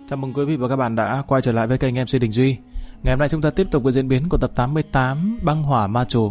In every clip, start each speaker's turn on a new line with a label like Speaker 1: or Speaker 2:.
Speaker 1: Chào mừng quý vị và các bạn đã quay trở lại với kênh MC Đình Duy. Ngày hôm nay chúng ta tiếp tục với diễn biến của tập 88 Băng Hỏa Ma Trù.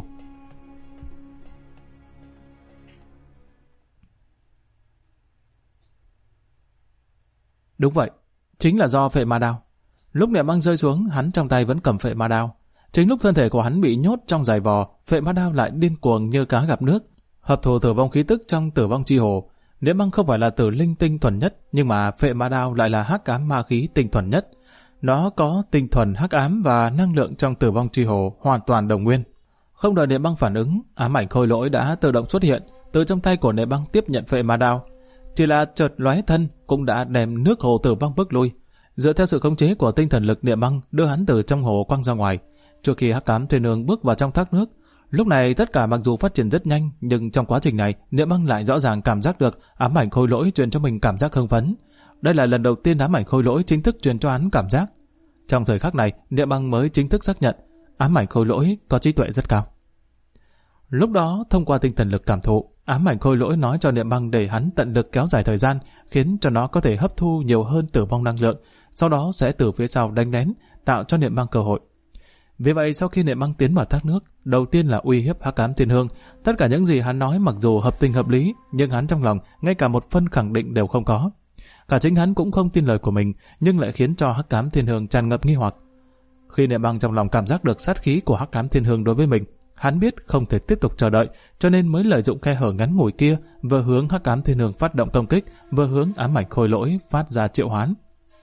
Speaker 1: Đúng vậy, chính là do phệ ma đao. Lúc niệm băng rơi xuống, hắn trong tay vẫn cầm phệ ma đao. Chính lúc thân thể của hắn bị nhốt trong giày vò, phệ ma đao lại điên cuồng như cá gặp nước, hợp thù tử vong khí tức trong tử vong chi hồ. Niệm băng không phải là tử linh tinh thuần nhất, nhưng mà phệ ma đao lại là hắc ám ma khí tinh thuần nhất. Nó có tinh thuần hắc ám và năng lượng trong tử vong chi hồ hoàn toàn đồng nguyên. Không đợi niệm băng phản ứng, ám ảnh khôi lỗi đã tự động xuất hiện, từ trong tay của niệm băng tiếp nhận phệ ma đao. Chỉ là chợt lóe thân cũng đã đem nước hồ tử vong bước lui. Dựa theo sự khống chế của tinh thần lực niệm băng đưa hắn từ trong hồ quăng ra ngoài. Trước khi hắc ám thiên nương bước vào trong thác nước, lúc này tất cả mặc dù phát triển rất nhanh, nhưng trong quá trình này, niệm băng lại rõ ràng cảm giác được ám ảnh khôi lỗi truyền cho mình cảm giác hưng phấn. Đây là lần đầu tiên ám ảnh khôi lỗi chính thức truyền cho hắn cảm giác. Trong thời khắc này, niệm băng mới chính thức xác nhận ám ảnh khôi lỗi có trí tuệ rất cao. Lúc đó, thông qua tinh thần lực cảm thụ, ám ảnh khôi lỗi nói cho niệm băng để hắn tận lực kéo dài thời gian, khiến cho nó có thể hấp thu nhiều hơn tử vong năng lượng, sau đó sẽ từ phía sau đánh lén, tạo cho niệm băng cơ hội. Vì vậy, sau khi niệm băng tiến vào thác nước, đầu tiên là uy hiếp hắc ám thiên hương. Tất cả những gì hắn nói mặc dù hợp tình hợp lý, nhưng hắn trong lòng ngay cả một phân khẳng định đều không có. Cả chính hắn cũng không tin lời của mình, nhưng lại khiến cho hắc ám thiên hương tràn ngập nghi hoặc. Khi niệm băng trong lòng cảm giác được sát khí của hắc ám thiên hương đối với mình, hắn biết không thể tiếp tục chờ đợi, cho nên mới lợi dụng khe hở ngắn ngủi kia, vừa hướng hắc ám thiên hương phát động công kích, vừa hướng ám ảnh khôi lỗi phát ra triệu hoán.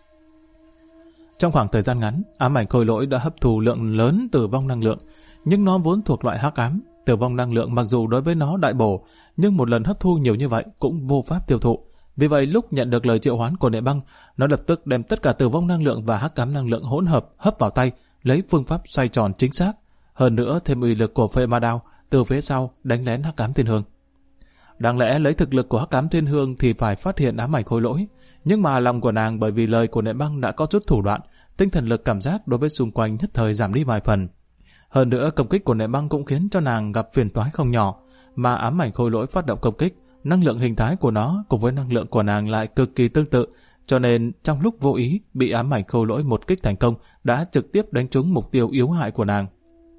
Speaker 1: Trong khoảng thời gian ngắn, ám ảnh khôi lỗi đã hấp thụ lượng lớn tử vong năng lượng, nhưng nó vốn thuộc loại hắc ám, tử vong năng lượng mặc dù đối với nó đại bổ, nhưng một lần hấp thu nhiều như vậy cũng vô pháp tiêu thụ. Vì vậy lúc nhận được lời triệu hoán của niệm băng, nó lập tức đem tất cả tử vong năng lượng và hắc ám năng lượng hỗn hợp hấp vào tay, lấy phương pháp xoay tròn chính xác, hơn nữa thêm uy lực của phệ ma đao từ phía sau đánh lén hắc ám thiên hương. Đáng lẽ lấy thực lực của hắc ám thiên hương thì phải phát hiện ám ảnh khôi lỗi, nhưng mà lòng của nàng bởi vì lời của niệm băng đã có chút thủ đoạn, tinh thần lực cảm giác đối với xung quanh nhất thời giảm đi vài phần. Hơn nữa công kích của niệm băng cũng khiến cho nàng gặp phiền toái không nhỏ, mà ám ảnh khôi lỗi phát động công kích, năng lượng hình thái của nó cùng với năng lượng của nàng lại cực kỳ tương tự, cho nên trong lúc vô ý bị ám ảnh khôi lỗi một kích thành công đã trực tiếp đánh trúng mục tiêu yếu hại của nàng.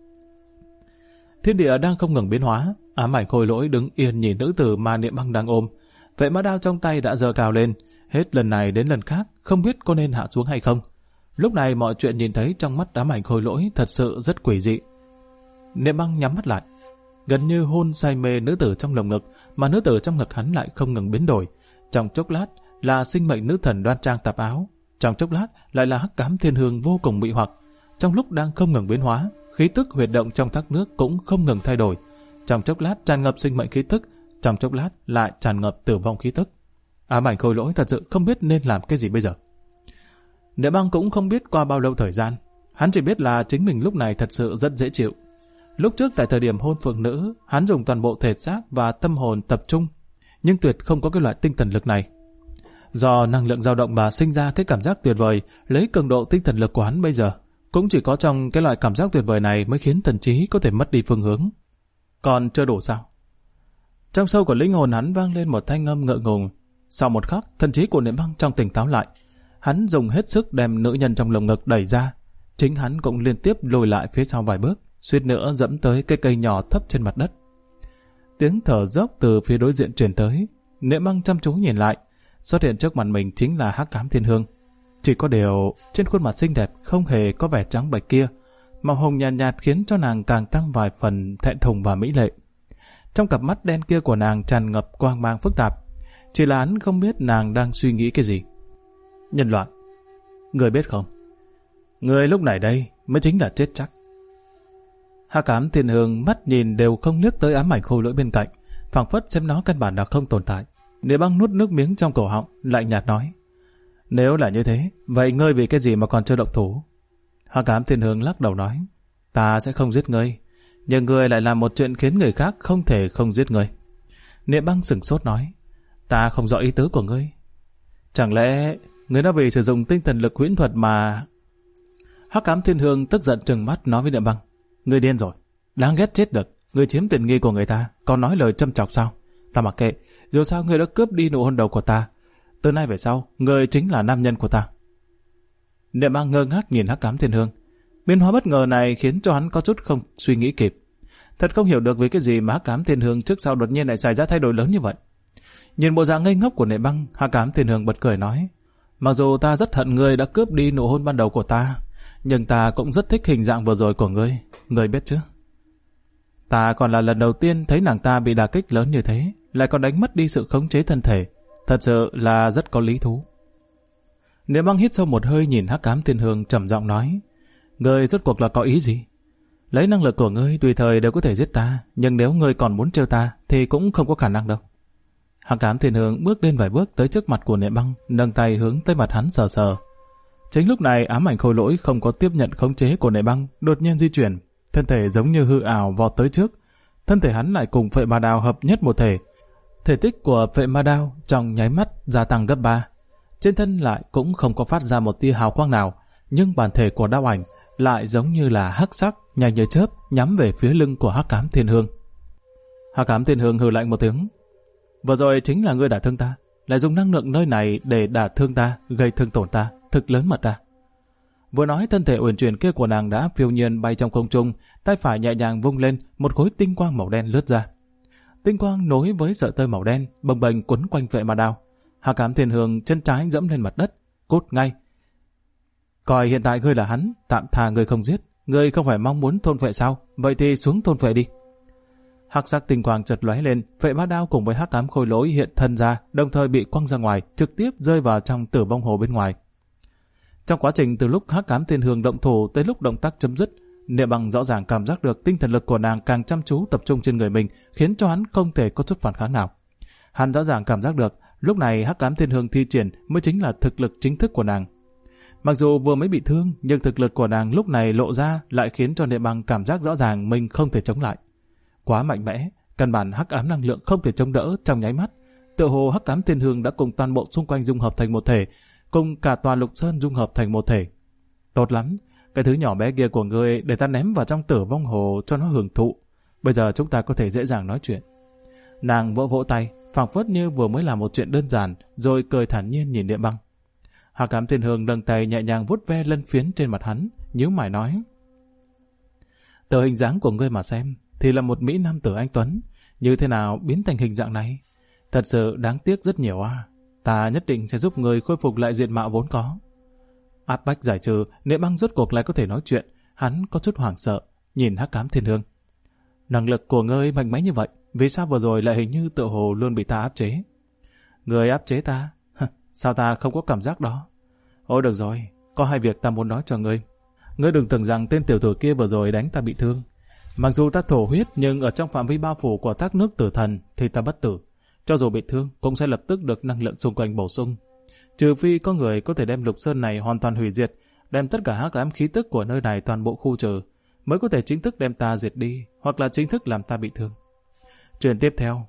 Speaker 1: Thiên địa đang không ngừng biến hóa, ám ảnh khôi lỗi đứng yên nhìn nữ tử mà niệm băng đang ôm. Vệ ma đao trong tay đã giơ cao lên, hết lần này đến lần khác không biết có nên hạ xuống hay không. Lúc này mọi chuyện nhìn thấy trong mắt ám ảnh khôi lỗi thật sự rất quỷ dị. Niệm băng nhắm mắt lại, gần như hôn say mê nữ tử trong lồng ngực, mà nữ tử trong ngực hắn lại không ngừng biến đổi. Trong chốc lát là sinh mệnh nữ thần đoan trang tạp áo, trong chốc lát lại là hắc ám thiên hương vô cùng mị hoặc. Trong lúc đang không ngừng biến hóa, khí tức huyệt động trong thác nước cũng không ngừng thay đổi. Trong chốc lát tràn ngập sinh mệnh khí tức, trong chốc lát lại tràn ngập tử vong khí tức. Ám ảnh khôi lỗi thật sự không biết nên làm cái gì bây giờ. Niệm băng cũng không biết qua bao lâu thời gian, hắn chỉ biết là chính mình lúc này thật sự rất dễ chịu. Lúc trước tại thời điểm hôn phượng nữ, hắn dùng toàn bộ thể xác và tâm hồn tập trung, nhưng tuyệt không có cái loại tinh thần lực này. Do năng lượng dao động mà sinh ra cái cảm giác tuyệt vời, lấy cường độ tinh thần lực của hắn bây giờ, cũng chỉ có trong cái loại cảm giác tuyệt vời này mới khiến thần trí có thể mất đi phương hướng. Còn chưa đủ sao? Trong sâu của linh hồn hắn vang lên một thanh âm ngượng ngùng. Sau một khắc, thần trí của niệm băng trong tỉnh táo lại. Hắn dùng hết sức đem nữ nhân trong lồng ngực đẩy ra. Chính hắn cũng liên tiếp lùi lại phía sau vài bước, suýt nữa dẫm tới cái cây nhỏ thấp trên mặt đất. Tiếng thở dốc từ phía đối diện truyền tới. Niệm băng chăm chú nhìn lại, xuất hiện trước mặt mình chính là hắc ám thiên hương. Chỉ có điều trên khuôn mặt xinh đẹp không hề có vẻ trắng bệch kia, màu hồng nhạt nhạt khiến cho nàng càng tăng vài phần thẹn thùng và mỹ lệ. Trong cặp mắt đen kia của nàng tràn ngập quang mang phức tạp, chỉ là hắn không biết nàng đang suy nghĩ cái gì. Nhân loại, người biết không? Người lúc này đây mới chính là chết chắc. Hắc ám thiên hương mắt nhìn đều không liếc tới ám ảnh khôi lỗi bên cạnh, phảng phất xem nó căn bản là không tồn tại. Niệm băng nuốt nước miếng trong cổ họng, lạnh nhạt nói: Nếu là như thế, vậy ngươi vì cái gì mà còn chưa động thủ? Hắc ám thiên hương lắc đầu nói: Ta sẽ không giết ngươi, nhưng ngươi lại làm một chuyện khiến người khác không thể không giết ngươi. Niệm băng sửng sốt nói: Ta không rõ ý tứ của ngươi. Chẳng lẽ ngươi đã vì sử dụng tinh thần lực huyễn thuật mà... Hắc ám thiên hương tức giận trừng mắt nói với niệm băng: Ngươi điên rồi, đáng ghét chết được. Ngươi chiếm tiện nghi của người ta, còn nói lời châm chọc sao? Ta mặc kệ, dù sao ngươi đã cướp đi nụ hôn đầu của ta. Từ nay về sau, ngươi chính là nam nhân của ta. Niệm Băng ngơ ngác nhìn Hắc Ám Thiên Hương. Biến hóa bất ngờ này khiến cho hắn có chút không suy nghĩ kịp. Thật không hiểu được vì cái gì mà Hắc Ám Thiên Hương trước sau đột nhiên lại xảy ra thay đổi lớn như vậy. Nhìn bộ dạng ngây ngốc của Niệm Băng, Hắc Ám Thiên Hương bật cười nói: mặc dù ta rất hận ngươi đã cướp đi nụ hôn ban đầu của ta, nhưng ta cũng rất thích hình dạng vừa rồi của ngươi. Ngươi biết chứ? Ta còn là lần đầu tiên thấy nàng ta bị đả kích lớn như thế, lại còn đánh mất đi sự khống chế thân thể. Thật sự là rất có lý thú. Niệm Băng hít sâu một hơi nhìn Hắc Ám Thiên Hương trầm giọng nói: ngươi rốt cuộc là có ý gì? Lấy năng lực của ngươi tùy thời đều có thể giết ta, nhưng nếu ngươi còn muốn trêu ta thì cũng không có khả năng đâu. Hắc Ám Thiên Hương bước lên vài bước tới trước mặt của Niệm Băng, nâng tay hướng tới mặt hắn sờ sờ. Chính lúc này ám ảnh khôi lỗi không có tiếp nhận khống chế của Niệm Băng, đột nhiên di chuyển, thân thể giống như hư ảo vọt tới trước. Thân thể hắn lại cùng Phệ Ma Đao hợp nhất một thể. Thể tích của Phệ Ma Đao trong nháy mắt gia tăng gấp 3. Trên thân lại cũng không có phát ra một tia hào quang nào, nhưng bản thể của đao ảnh lại giống như là hắc sắc, nhanh như chớp nhắm về phía lưng của Hắc Ám Thiên Hương. Hắc Ám Thiên Hương hừ lạnh một tiếng: vừa rồi chính là ngươi đả thương ta, lại dùng năng lượng nơi này để đả thương ta, gây thương tổn ta, thực lớn mật ta. Vừa nói, thân thể uyển chuyển kia của nàng đã phiêu nhiên bay trong không trung, tay phải nhẹ nhàng vung lên, một khối tinh quang màu đen lướt ra. Tinh quang nối với sợi tơ màu đen, bồng bềnh quấn quanh Phệ Ma Đao. Hắc Ám Thiên Hương chân trái dẫm lên mặt đất, cút ngay. Coi hiện tại ngươi là hắn, tạm tha ngươi không giết, ngươi không phải mong muốn thôn phệ sao? Vậy thì xuống thôn phệ đi. Hắc sắc tinh quang chợt lóe lên, Phệ Ma Đao cùng với Hắc Ám khôi lỗi hiện thân ra, đồng thời bị quăng ra ngoài, trực tiếp rơi vào trong Tử Vong Hồ bên ngoài. Trong quá trình từ lúc Hắc Ám Thiên Hương động thủ tới lúc động tác chấm dứt, Niệm Băng rõ ràng cảm giác được tinh thần lực của nàng càng chăm chú tập trung trên người mình, khiến cho hắn không thể có chút phản kháng nào. Hắn rõ ràng cảm giác được lúc này Hắc Ám Thiên Hương thi triển mới chính là thực lực chính thức của nàng. Mặc dù vừa mới bị thương, nhưng thực lực của nàng lúc này lộ ra lại khiến cho Niệm Băng cảm giác rõ ràng mình không thể chống lại. Quá mạnh mẽ, căn bản hắc ám năng lượng không thể chống đỡ trong nháy mắt. Tựa hồ Hắc Ám Thiên Hương đã cùng toàn bộ xung quanh dung hợp thành một thể, cùng cả tòa Lục Sơn dung hợp thành một thể. Tốt lắm, cái thứ nhỏ bé kia của ngươi để ta ném vào trong Tử Vong Hồ cho nó hưởng thụ. Bây giờ chúng ta có thể dễ dàng nói chuyện. Nàng vỗ vỗ tay, phảng phất như vừa mới làm một chuyện đơn giản, rồi cười thản nhiên nhìn Niệm Băng. Hắc Ám Thiên Hương nâng tay nhẹ nhàng vuốt ve lân phiến trên mặt hắn, nhíu mày nói: từ hình dáng của ngươi mà xem, thì là một mỹ nam tử anh tuấn, như thế nào biến thành hình dạng này? Thật sự đáng tiếc rất nhiều à. Ta nhất định sẽ giúp ngươi khôi phục lại diện mạo vốn có. Áp bách giải trừ, Niệm Băng rốt cuộc lại có thể nói chuyện. Hắn có chút hoảng sợ, nhìn Hắc Ám Thiên Hương. Năng lực của ngươi mạnh mẽ như vậy, vì sao vừa rồi lại hình như tựa hồ luôn bị ta áp chế? Ngươi áp chế ta? Sao ta không có cảm giác đó? Ôi được rồi, có hai việc ta muốn nói cho ngươi. Ngươi đừng tưởng rằng tên tiểu tử kia vừa rồi đánh ta bị thương. Mặc dù ta thổ huyết, nhưng ở trong phạm vi bao phủ của thác nước tử thần thì ta bất tử. Cho dù bị thương cũng sẽ lập tức được năng lượng xung quanh bổ sung. Trừ phi có người có thể đem Lục Sơn này hoàn toàn hủy diệt, đem tất cả hắc ám khí tức của nơi này toàn bộ khu trừ, mới có thể chính thức đem ta diệt đi, hoặc là chính thức làm ta bị thương. Chuyện tiếp theo,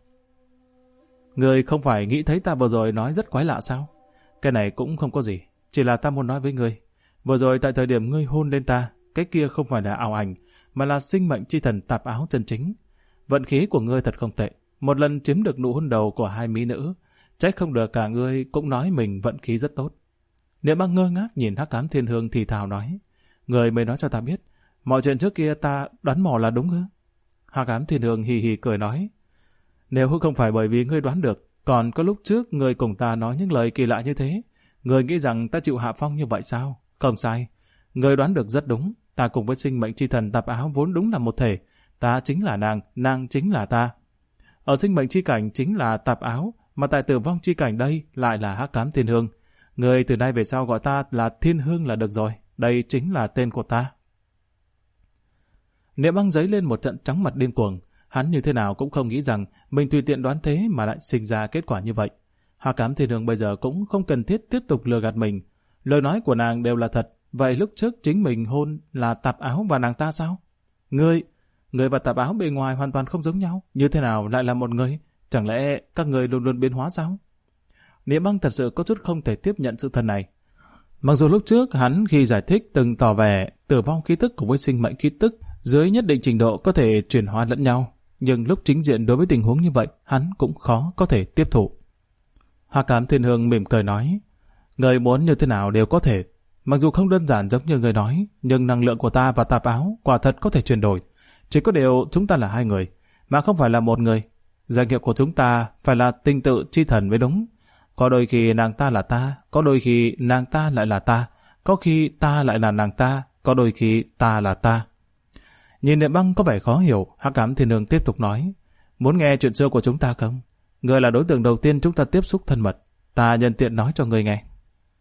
Speaker 1: ngươi không phải nghĩ thấy ta vừa rồi nói rất quái lạ sao? Cái này cũng không có gì, chỉ là ta muốn nói với ngươi. Vừa rồi tại thời điểm ngươi hôn lên ta, cái kia không phải là ảo ảnh, mà là sinh mệnh chi thần tạp áo chân chính. Vận khí của ngươi thật không tệ, một lần chiếm được nụ hôn đầu của hai mỹ nữ, trách không được cả ngươi cũng nói mình vận khí rất tốt. Niệm Băng ngơ ngác nhìn Hắc Ám Thiên Hương thì thào nói: ngươi mới nói cho ta biết, mọi chuyện trước kia ta đoán mò là đúng ư? Hắc Ám Thiên Hương hì hì cười nói: nếu không phải bởi vì ngươi đoán được, còn có lúc trước ngươi cùng ta nói những lời kỳ lạ như thế, ngươi nghĩ rằng ta chịu hạ phong như vậy sao? Không sai, ngươi đoán được rất đúng. Ta cùng với sinh mệnh chi thần tạp áo vốn đúng là một thể. Ta chính là nàng, nàng chính là ta. Ở sinh mệnh chi cảnh chính là tạp áo, mà tại tử vong chi cảnh đây lại là Hắc Ám Thiên Hương. Ngươi từ nay về sau gọi ta là Thiên Hương là được rồi. Đây chính là tên của ta. Niệm Băng giấy lên một trận trắng mặt điên cuồng. Hắn như thế nào cũng không nghĩ rằng mình tùy tiện đoán thế mà lại sinh ra kết quả như vậy. Hắc Ám Thiên Hương bây giờ cũng không cần thiết tiếp tục lừa gạt mình. Lời nói của nàng đều là thật. Vậy lúc trước chính mình hôn là tạp áo và nàng ta sao? Ngươi và tạp áo bề ngoài hoàn toàn không giống nhau. Như thế nào lại là một người? Chẳng lẽ các người luôn luôn biến hóa sao? Niệm Băng thật sự có chút không thể tiếp nhận sự thật này. Mặc dù lúc trước hắn khi giải thích từng tỏ vẻ tử vong khí tức cùng với sinh mệnh khí tức dưới nhất định trình độ có thể chuyển hóa lẫn nhau, nhưng lúc chính diện đối với tình huống như vậy, hắn cũng khó có thể tiếp thụ. Hắc Ám Thiên Hương mỉm cười nói: người muốn như thế nào đều có thể, Mặc dù không đơn giản giống như người nói, nhưng năng lượng của ta và tạp áo quả thật có thể chuyển đổi. Chỉ có điều chúng ta là hai người, mà không phải là một người. Danh hiệu của chúng ta phải là tinh tự chi thần mới đúng. Có đôi khi nàng ta là ta, có đôi khi nàng ta lại là ta, có khi ta lại là nàng ta, có đôi khi ta là ta. Nhìn Niệm Băng có vẻ khó hiểu, Hắc Ám Thiên Hương tiếp tục nói, muốn nghe chuyện xưa của chúng ta không? Ngươi là đối tượng đầu tiên chúng ta tiếp xúc thân mật, ta nhân tiện nói cho ngươi nghe.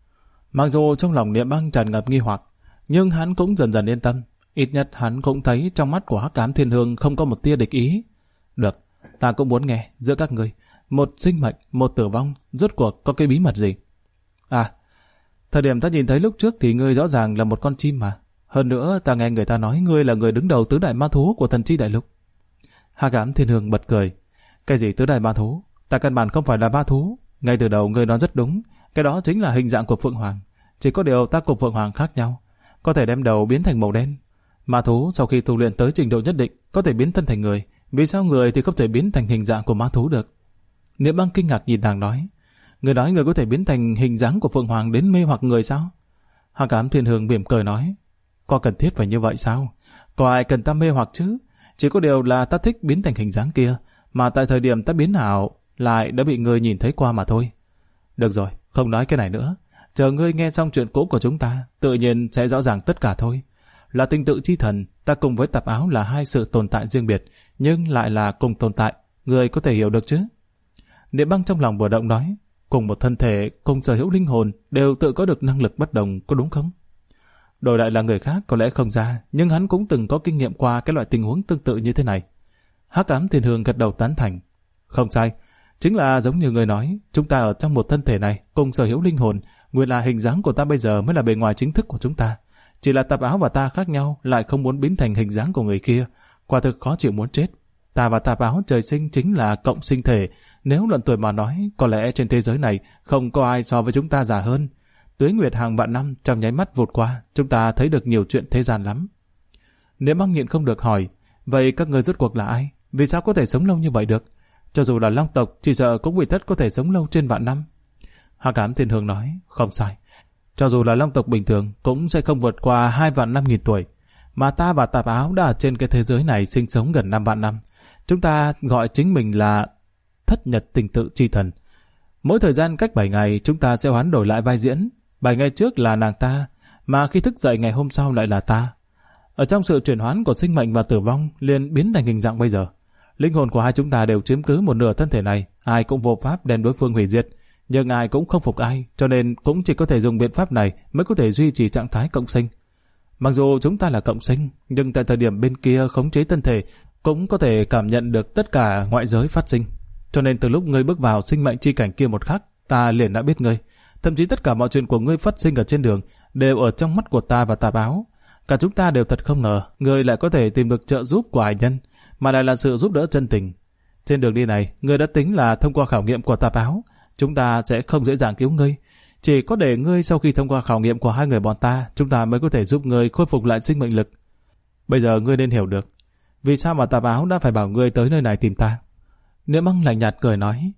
Speaker 1: Mặc dù trong lòng Niệm Băng tràn ngập nghi hoặc, nhưng hắn cũng dần dần yên tâm. Ít nhất hắn cũng thấy trong mắt của Hắc Ám Thiên Hương không có một tia địch ý. Được, ta cũng muốn nghe giữa các ngươi, một sinh mệnh, một tử vong, rốt cuộc có cái bí mật gì? À, thời điểm ta nhìn thấy lúc trước thì ngươi rõ ràng là một con chim mà. Hơn nữa ta nghe người ta nói ngươi là người đứng đầu tứ đại ma thú của Thần Chi Đại Lục. Hắc Ám Thiên Hương bật cười. Cái gì tứ đại ma thú? Ta căn bản không phải là ma thú. Ngay từ đầu ngươi nói rất đúng, cái đó chính là hình dạng của Phượng Hoàng. Chỉ có điều ta cùng Phượng Hoàng khác nhau, có thể đem đầu biến thành màu đen. Ma thú sau khi tu luyện tới trình độ nhất định có thể biến thân thành người, vì sao người thì không thể biến thành hình dạng của ma thú được? Niệm Băng kinh ngạc nhìn nàng nói, người nói người có thể biến thành hình dáng của Phượng Hoàng đến mê hoặc người sao? Hắc Ám Thiên Hương mỉm cười nói, có cần thiết phải như vậy sao? Có ai cần ta mê hoặc chứ? Chỉ có điều là ta thích biến thành hình dáng kia, mà tại thời điểm ta biến ảo lại đã bị người nhìn thấy qua mà thôi. Được rồi, không nói cái này nữa. Chờ ngươi nghe xong chuyện cũ của chúng ta, tự nhiên sẽ rõ ràng tất cả thôi. Là tinh tự chi thần, ta cùng với tạp áo là hai sự tồn tại riêng biệt, nhưng lại là cùng tồn tại. Ngươi có thể hiểu được chứ? Niệm Băng trong lòng vừa động nói, cùng một thân thể, cùng sở hữu linh hồn, đều tự có được năng lực bất đồng, có đúng không? Đổi lại là người khác có lẽ không ra, nhưng hắn cũng từng có kinh nghiệm qua cái loại tình huống tương tự như thế này. Hắc Ám Thiên Hương gật đầu tán thành. Không sai, chính là giống như người nói, chúng ta ở trong một thân thể này, cùng sở hữu linh hồn, nguyên là hình dáng của ta bây giờ mới là bề ngoài chính thức của chúng ta. Chỉ là tạp áo và ta khác nhau, lại không muốn biến thành hình dáng của người kia, quả thực khó chịu muốn chết. Ta và tạp áo trời sinh chính là cộng sinh thể, nếu luận tuổi mà nói, có lẽ trên thế giới này không có ai so với chúng ta già hơn. Tuế nguyệt hàng vạn năm trong nháy mắt vụt qua, chúng ta thấy được nhiều chuyện thế gian lắm. Niệm Băng nhịn không được hỏi, vậy các ngươi rốt cuộc là ai? Vì sao có thể sống lâu như vậy được? Cho dù là Long tộc, chỉ sợ cũng vì tất có thể sống lâu trên vạn năm. Hắc Ám Thiên Hương nói, không sai. Cho dù là Long tộc bình thường, cũng sẽ không vượt qua 2 vạn 5.000 tuổi. Mà ta và tạp áo đã ở trên cái thế giới này sinh sống gần 5 vạn năm. Chúng ta gọi chính mình là Thất Nhật Tinh Tự Chi Thần. Mỗi thời gian cách 7 ngày, chúng ta sẽ hoán đổi lại vai diễn. 7 ngày trước là nàng ta, mà khi thức dậy ngày hôm sau lại là ta. Ở trong sự chuyển hoán của sinh mệnh và tử vong, liền biến thành hình dạng bây giờ. Linh hồn của hai chúng ta đều chiếm cứ một nửa thân thể này, ai cũng vô pháp đem đối phương hủy diệt, nhưng ai cũng không phục ai, cho nên cũng chỉ có thể dùng biện pháp này mới có thể duy trì trạng thái cộng sinh. Mặc dù chúng ta là cộng sinh, nhưng tại thời điểm bên kia khống chế thân thể, cũng có thể cảm nhận được tất cả ngoại giới phát sinh. Cho nên từ lúc ngươi bước vào sinh mệnh chi cảnh kia một khắc, ta liền đã biết ngươi. Thậm chí tất cả mọi chuyện của ngươi phát sinh ở trên đường đều ở trong mắt của ta và tạp áo. Cả chúng ta đều thật không ngờ, ngươi lại có thể tìm được trợ giúp của hải nhân, mà lại là sự giúp đỡ chân tình. Trên đường đi này, ngươi đã tính là thông qua khảo nghiệm của tạp áo, chúng ta sẽ không dễ dàng cứu ngươi. Chỉ có để ngươi sau khi thông qua khảo nghiệm của hai người bọn ta, chúng ta mới có thể giúp ngươi khôi phục lại sinh mệnh lực. Bây giờ ngươi nên hiểu được, vì sao mà tạp áo đã phải bảo ngươi tới nơi này tìm ta. Niệm Băng lạnh nhạt cười nói,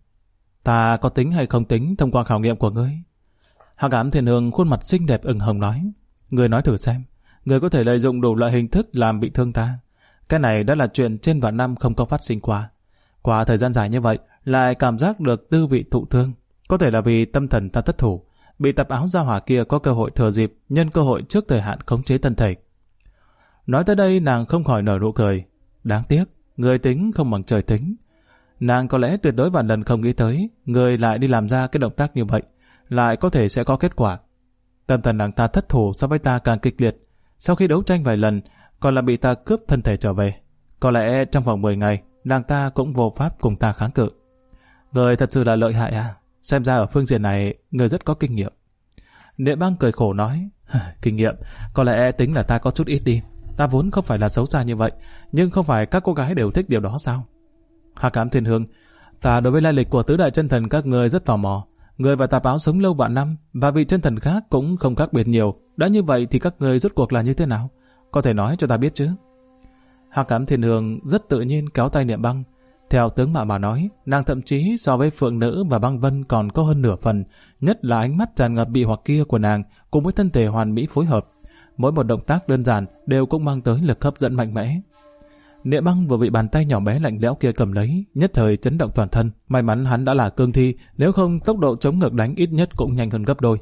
Speaker 1: ta có tính hay không tính thông qua khảo nghiệm của ngươi? Hắc Ám Thiên Hương khuôn mặt xinh đẹp ửng hồng nói, ngươi nói thử xem, ngươi có thể lợi dụng đủ loại hình thức làm bị thương ta. Cái này đã là chuyện trên vạn năm không có phát sinh qua. Qua thời gian dài như vậy, lại cảm giác được tư vị thụ thương. Có thể là vì tâm thần ta thất thủ, bị tạp áo gia hỏa kia có cơ hội thừa dịp, nhân cơ hội trước thời hạn khống chế thân thể. Nói tới đây nàng không khỏi nở nụ cười. Đáng tiếc, người tính không bằng trời tính. Nàng có lẽ tuyệt đối vạn lần không nghĩ tới, người lại đi làm ra cái động tác như vậy, lại có thể sẽ có kết quả. Tâm thần nàng ta thất thủ so với ta càng kịch liệt. Sau khi đấu tranh vài lần, còn là bị ta cướp thân thể trở về. Có lẽ trong vòng 10 ngày, nàng ta cũng vô pháp cùng ta kháng cự. Người thật sự là lợi hại à? Xem ra ở phương diện này, người rất có kinh nghiệm. Niệm Băng cười khổ nói, kinh nghiệm, có lẽ tính là ta có chút ít đi. Ta vốn không phải là xấu xa như vậy, nhưng không phải các cô gái đều thích điều đó sao? Hắc Ám Thiên Hương, ta đối với lai lịch của tứ đại chân thần các ngươi rất tò mò. Người và tạp áo sống lâu vạn năm, và vị chân thần khác cũng không khác biệt nhiều. Đã như vậy thì các ngươi rốt cuộc là như thế nào? Có thể nói cho ta biết chứ? Hắc Ám Thiên Hương rất tự nhiên kéo tay Niệm Băng, Theo tướng mạo mà nói, nàng thậm chí so với Phượng Nữ và Băng Vân còn có hơn nửa phần, nhất là ánh mắt tràn ngập bị hoặc kia của nàng cùng với thân thể hoàn mỹ phối hợp. Mỗi một động tác đơn giản đều cũng mang tới lực hấp dẫn mạnh mẽ. Niệm Băng vừa bị bàn tay nhỏ bé lạnh lẽo kia cầm lấy, nhất thời chấn động toàn thân. May mắn hắn đã là cương thi, nếu không tốc độ chống ngược đánh ít nhất cũng nhanh hơn gấp đôi.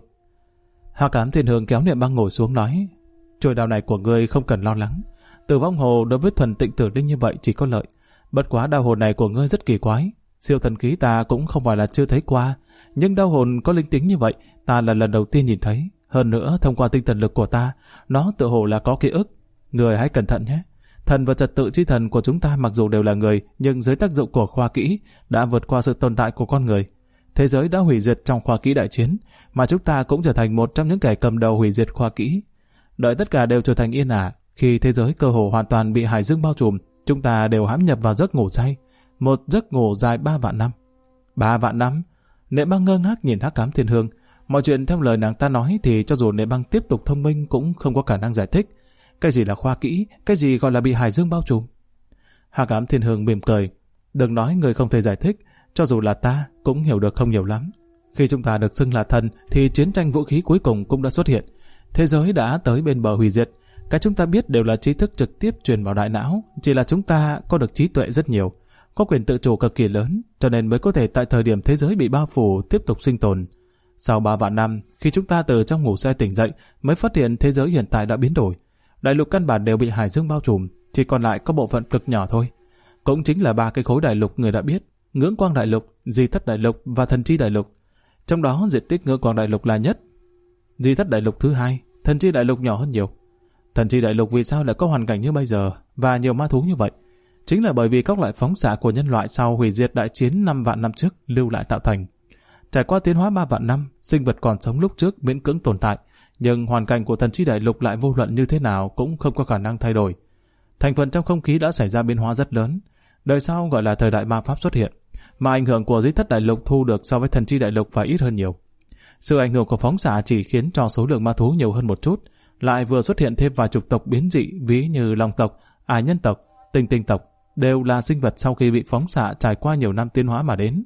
Speaker 1: Hắc Ám Thiên Hương kéo Niệm Băng ngồi xuống nói: "Chuôi đao này của ngươi không cần lo lắng. Tử Vong Hồ đối với thuần tịnh tử linh như vậy chỉ có lợi. Bất quá đao hồn này của ngươi rất kỳ quái, siêu thần khí ta cũng không phải là chưa thấy qua, nhưng đao hồn có linh tính như vậy, ta là lần đầu tiên nhìn thấy. Hơn nữa, thông qua tinh thần lực của ta, nó tựa hồ là có ký ức. Người hãy cẩn thận nhé. Thần và trật tự chi thần của chúng ta mặc dù đều là người, nhưng dưới tác dụng của khoa kỹ đã vượt qua sự tồn tại của con người. Thế giới đã hủy diệt trong khoa kỹ đại chiến, mà chúng ta cũng trở thành một trong những kẻ cầm đầu hủy diệt khoa kỹ. Đợi tất cả đều trở thành yên ả, khi thế giới cơ hồ hoàn toàn bị hải dương bao trùm, chúng ta đều hãm nhập vào giấc ngủ say, một giấc ngủ dài 3 vạn năm. 3 vạn năm? Niệm Băng ngơ ngác nhìn Hắc Ám Thiên Hương. Mọi chuyện theo lời nàng ta nói thì cho dù Niệm Băng tiếp tục thông minh cũng không có khả năng giải thích. Cái gì là khoa kỹ, cái gì gọi là bị hải dương bao trùm? Hắc Ám Thiên Hương mỉm cười. Đừng nói người không thể giải thích, cho dù là ta cũng hiểu được không nhiều lắm. Khi chúng ta được xưng là thần thì chiến tranh vũ khí cuối cùng cũng đã xuất hiện. Thế giới đã tới bên bờ hủy diệt. Cái chúng ta biết đều là trí thức trực tiếp truyền vào đại não, chỉ là chúng ta có được trí tuệ rất nhiều, có quyền tự chủ cực kỳ lớn, cho nên mới có thể tại thời điểm thế giới bị bao phủ tiếp tục sinh tồn. Sau 3 vạn năm, khi chúng ta từ trong ngủ say tỉnh dậy, mới phát hiện thế giới hiện tại đã biến đổi. Đại lục căn bản đều bị hải dương bao trùm, chỉ còn lại có bộ phận cực nhỏ thôi. Cũng chính là 3 cái khối đại lục người đã biết: Ngưỡng Quang Đại Lục, Di Thất Đại Lục và Thần Chi Đại Lục. Trong đó diện tích Ngưỡng Quang Đại Lục là nhất, Di Thất Đại Lục thứ hai, Thần Chi Đại Lục nhỏ hơn nhiều. Thần Chi Đại Lục vì sao lại có hoàn cảnh như bây giờ và nhiều ma thú như vậy? Chính là bởi vì các loại phóng xạ của nhân loại sau hủy diệt đại chiến 5 vạn năm trước lưu lại tạo thành. Trải qua tiến hóa 3 vạn năm, sinh vật còn sống lúc trước miễn cưỡng tồn tại, nhưng hoàn cảnh của Thần Chi Đại Lục lại vô luận như thế nào cũng không có khả năng thay đổi. Thành phần trong không khí đã xảy ra biến hóa rất lớn. Đời sau gọi là thời đại ma pháp xuất hiện, mà ảnh hưởng của Di Thất Đại Lục thu được so với Thần Chi Đại Lục phải ít hơn nhiều. Sự ảnh hưởng của phóng xạ chỉ khiến cho số lượng ma thú nhiều hơn một chút, lại vừa xuất hiện thêm vài chục tộc biến dị, ví như Long tộc, Ải Nhân tộc, Tinh Tinh tộc, đều là sinh vật sau khi bị phóng xạ trải qua nhiều năm tiến hóa mà đến.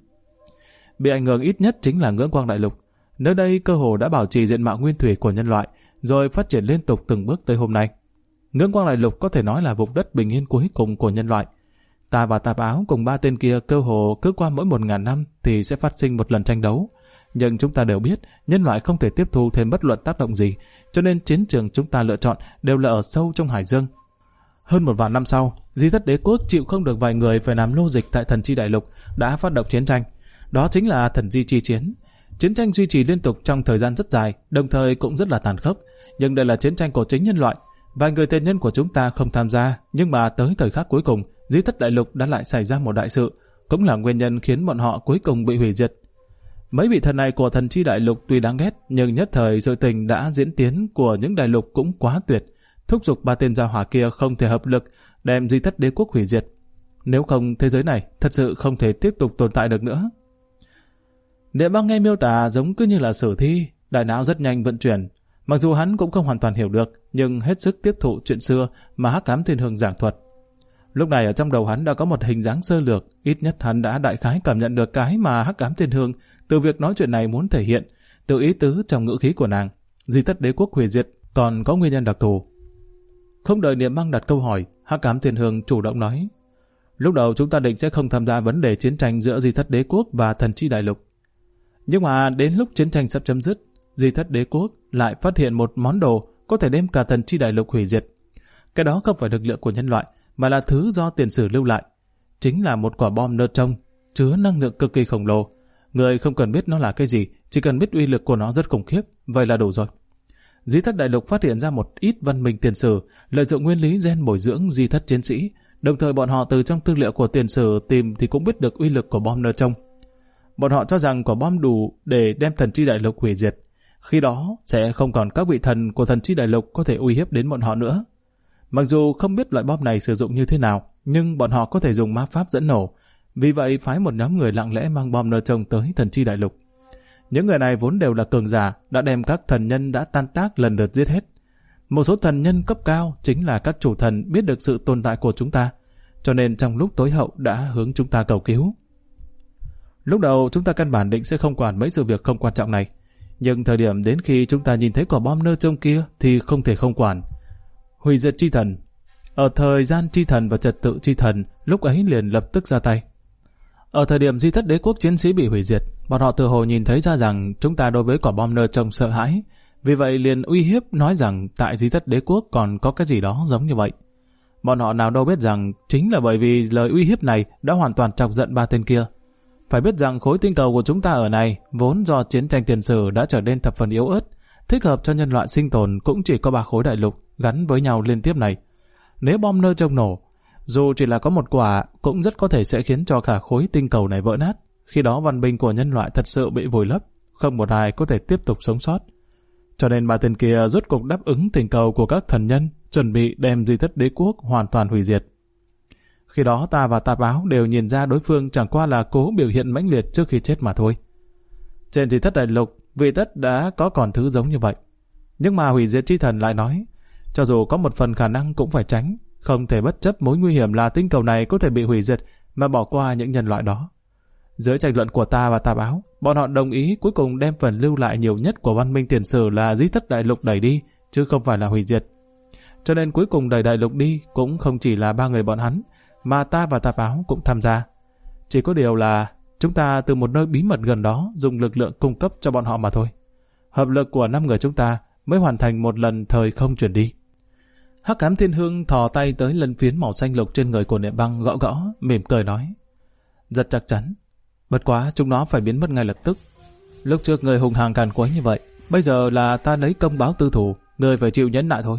Speaker 1: Bị ảnh hưởng ít nhất chính là Ngưỡng Quang Đại Lục. Nơi đây cơ hồ đã bảo trì diện mạo nguyên thủy của nhân loại, rồi phát triển liên tục từng bước tới hôm nay. Ngưỡng Quang Đại Lục có thể nói là vùng đất bình yên cuối cùng của nhân loại. Ta và Tạp Áo cùng 3 tên kia cơ hồ cứ qua mỗi 1000 năm thì sẽ phát sinh một lần tranh đấu. Nhưng chúng ta đều biết nhân loại không thể tiếp thu thêm bất luận tác động gì, cho nên chiến trường chúng ta lựa chọn đều là ở sâu trong hải dương. Hơn 1 vạn năm sau, Di Thất Đế Quốc chịu không được vài người phải làm nô dịch tại Thần Chi Đại Lục, đã phát động chiến tranh. Đó chính là Thần Di Chi Chiến. Chiến tranh duy trì liên tục trong thời gian rất dài, đồng thời cũng rất là tàn khốc. Nhưng đây là chiến tranh của chính nhân loại. Vài người tiền nhân của chúng ta không tham gia, nhưng mà tới thời khắc cuối cùng, Di Thất Đại Lục đã lại xảy ra một đại sự, cũng là nguyên nhân khiến bọn họ cuối cùng bị hủy diệt. Mấy vị thần này của Thần Chi Đại Lục tuy đáng ghét, nhưng nhất thời sự tình đã diễn tiến của những đại lục cũng quá tuyệt, thúc giục 3 tên gia hỏa kia không thể hợp lực đem Di Thất Đế Quốc hủy diệt. Nếu không, thế giới này thật sự không thể tiếp tục tồn tại được nữa. Niệm Băng nghe miêu tả giống cứ như là sử thi, đại não rất nhanh vận chuyển. Mặc dù hắn cũng không hoàn toàn hiểu được, nhưng hết sức tiếp thụ chuyện xưa mà Hắc Ám Thiên Hương giảng thuật. Lúc này ở trong đầu hắn đã có một hình dáng sơ lược, ít nhất hắn đã đại khái cảm nhận được cái mà Hắc Ám Thiên Hương từ việc nói chuyện này muốn thể hiện, từ ý tứ trong ngữ khí của nàng. Di Thất Đế Quốc hủy diệt còn có nguyên nhân đặc thù. Không đợi Niệm Băng đặt câu hỏi, Hắc Ám Thiên Hương chủ động nói: lúc đầu chúng ta định sẽ không tham gia vấn đề chiến tranh giữa Di Thất Đế Quốc và Thần Chi Đại Lục. Nhưng mà đến lúc chiến tranh sắp chấm dứt, Di Thất Đế Quốc lại phát hiện một món đồ có thể đem cả Thần Chi Đại Lục hủy diệt. Cái đó không phải lực lượng của nhân loại, mà là thứ do tiền sử lưu lại. Chính là một quả bom neutron chứa năng lượng cực kỳ khổng lồ. Người không cần biết nó là cái gì, chỉ cần biết uy lực của nó rất khủng khiếp, vậy là đủ rồi. Di Thất Đại Lục phát hiện ra một ít văn minh tiền sử, lợi dụng nguyên lý gen bồi dưỡng Di Thất chiến sĩ, đồng thời bọn họ từ trong tư liệu của tiền sử tìm thì cũng biết được uy lực của bom neutron. Bọn họ cho rằng quả bom đủ để đem Thần Chi Đại Lục hủy diệt. Khi đó sẽ không còn các vị thần của Thần Chi Đại Lục có thể uy hiếp đến bọn họ nữa. Mặc dù không biết loại bom này sử dụng như thế nào, nhưng bọn họ có thể dùng ma pháp dẫn nổ. Vì vậy phái một nhóm người lặng lẽ mang bom neutron tới Thần Chi Đại Lục. Những người này vốn đều là cường giả, đã đem các thần nhân đã tan tác lần lượt giết hết. Một số thần nhân cấp cao chính là các chủ thần biết được sự tồn tại của chúng ta. cho nên trong lúc tối hậu đã hướng chúng ta cầu cứu. Lúc đầu chúng ta căn bản định sẽ không quản mấy sự việc không quan trọng này, nhưng thời điểm đến khi chúng ta nhìn thấy quả bom nơ trông kia thì không thể không quản. Hủy diệt chi thần. Ở thời gian chi thần và trật tự chi thần lúc ấy liền lập tức ra tay. Ở thời điểm Di Thất Đế Quốc chiến sĩ bị hủy diệt, bọn họ tự hồ nhìn thấy ra rằng chúng ta đối với quả bom nơ trông sợ hãi, vì vậy liền uy hiếp nói rằng tại Di Thất Đế Quốc còn có cái gì đó giống như vậy. Bọn họ nào đâu biết rằng chính là bởi vì lời uy hiếp này đã hoàn toàn chọc giận ba tên kia. Phải biết rằng khối tinh cầu của chúng ta ở này vốn do chiến tranh tiền sử đã trở nên thập phần yếu ớt, thích hợp cho nhân loại sinh tồn cũng chỉ có 3 khối đại lục gắn với nhau liên tiếp này. Nếu bom nơ trông nổ, dù chỉ là có một quả cũng rất có thể sẽ khiến cho cả khối tinh cầu này vỡ nát. Khi đó văn minh của nhân loại thật sự bị vùi lấp, không một ai có thể tiếp tục sống sót. Cho nên ba tên kia rốt cục đáp ứng tình cầu của các thần nhân, chuẩn bị đem Di Thất Đế Quốc hoàn toàn hủy diệt. Khi đó ta và Tạp Áo đều nhìn ra đối phương chẳng qua là cố biểu hiện mãnh liệt trước khi chết mà thôi. Trên Di Thất Đại Lục, Vị Tất đã có còn thứ giống như vậy. Nhưng mà hủy diệt chi thần lại nói, cho dù có một phần khả năng cũng phải tránh, không thể bất chấp mối nguy hiểm là tinh cầu này có thể bị hủy diệt mà bỏ qua những nhân loại đó. Dưới tranh luận của ta và Tạp Áo, bọn họ đồng ý cuối cùng đem phần lưu lại nhiều nhất của văn minh tiền sử là Di Thất Đại Lục đẩy đi, chứ không phải là hủy diệt. Cho nên cuối cùng đẩy đại lục đi cũng không chỉ là 3 người bọn hắn, mà ta và Tạp Áo cũng tham gia. Chỉ có điều là chúng ta từ một nơi bí mật gần đó dùng lực lượng cung cấp cho bọn họ mà thôi. Hợp lực của 5 người chúng ta mới hoàn thành một lần thời không chuyển đi. Hắc Ám Thiên Hương thò tay tới lân phiến màu xanh lục trên người của Niệm Băng gõ gõ, mỉm cười nói: rất chắc chắn. Bất quá chúng nó phải biến mất ngay lập tức. Lúc trước người hùng hằng càn quấy như vậy, bây giờ là ta lấy công báo tư thủ, người phải chịu nhẫn nại thôi.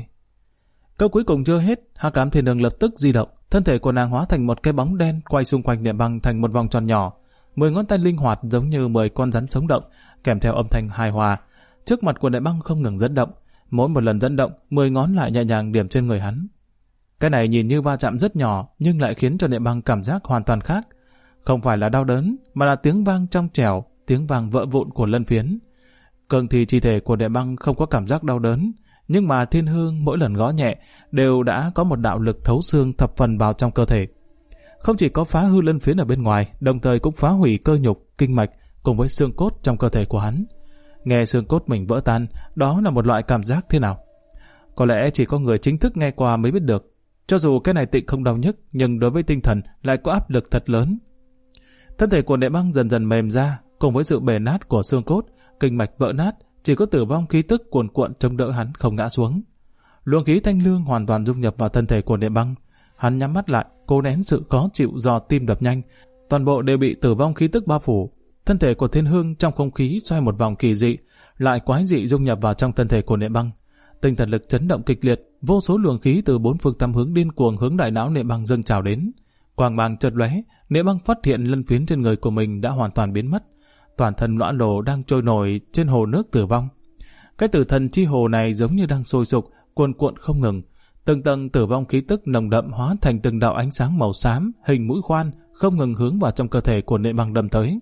Speaker 1: Câu cuối cùng chưa hết, Hắc Ám Thiên Hương lập tức di động, thân thể của nàng hóa thành một cái bóng đen quay xung quanh Niệm Băng thành một vòng tròn nhỏ, 10 ngón tay linh hoạt giống như 10 con rắn sống động, kèm theo âm thanh hài hòa. Trước mặt của Niệm Băng không ngừng dẫn động, mỗi một lần dẫn động, 10 ngón lại nhẹ nhàng điểm trên người hắn. Cái này nhìn như va chạm rất nhỏ, nhưng lại khiến cho Niệm Băng cảm giác hoàn toàn khác. Không phải là đau đớn, mà là tiếng vang trong trẻo, tiếng vang vỡ vụn của lân phiến. Cường thì chi thể của Niệm Băng không có cảm giác đau đớn, nhưng mà Thiên Hương mỗi lần gõ nhẹ đều đã có một đạo lực thấu xương thập phần vào trong cơ thể. Không chỉ có phá hư lân phiến ở bên ngoài, đồng thời cũng phá hủy cơ nhục, kinh mạch cùng với xương cốt trong cơ thể của hắn. Nghe xương cốt mình vỡ tan, đó là một loại cảm giác thế nào? Có lẽ chỉ có người chính thức nghe qua mới biết được. Cho dù cái này tịnh không đau nhức, nhưng đối với tinh thần lại có áp lực thật lớn. Thân thể của Niệm Băng dần dần mềm ra, cùng với sự bể nát của xương cốt, kinh mạch vỡ nát, chỉ có tử vong khí tức cuồn cuộn chống đỡ hắn không ngã xuống. Luồng khí thanh lương hoàn toàn dung nhập vào thân thể của Niệm Băng. Hắn nhắm mắt lại, cố nén sự khó chịu do tim đập nhanh. Toàn bộ đều bị tử vong khí tức bao phủ. Thân thể của Thiên Hương trong không khí xoay một vòng kỳ dị, lại quái dị dung nhập vào trong thân thể của Niệm Băng. Tinh thần lực chấn động kịch liệt, vô số luồng khí từ 4 phương tám hướng điên cuồng hướng đại não Niệm Băng dâng trào đến. Quang mang chợt lóe, Niệm Băng phát hiện lân phiến trên người của mình đã hoàn toàn biến mất. Toàn thân lõa lồ đang trôi nổi trên hồ nước tử vong. Cái tử thần chi hồ này giống như đang sôi sục, cuồn cuộn không ngừng. Từng tầng tử vong khí tức nồng đậm hóa thành từng đạo ánh sáng màu xám, hình mũi khoan, không ngừng hướng vào trong cơ thể của Niệm Băng đâm tới.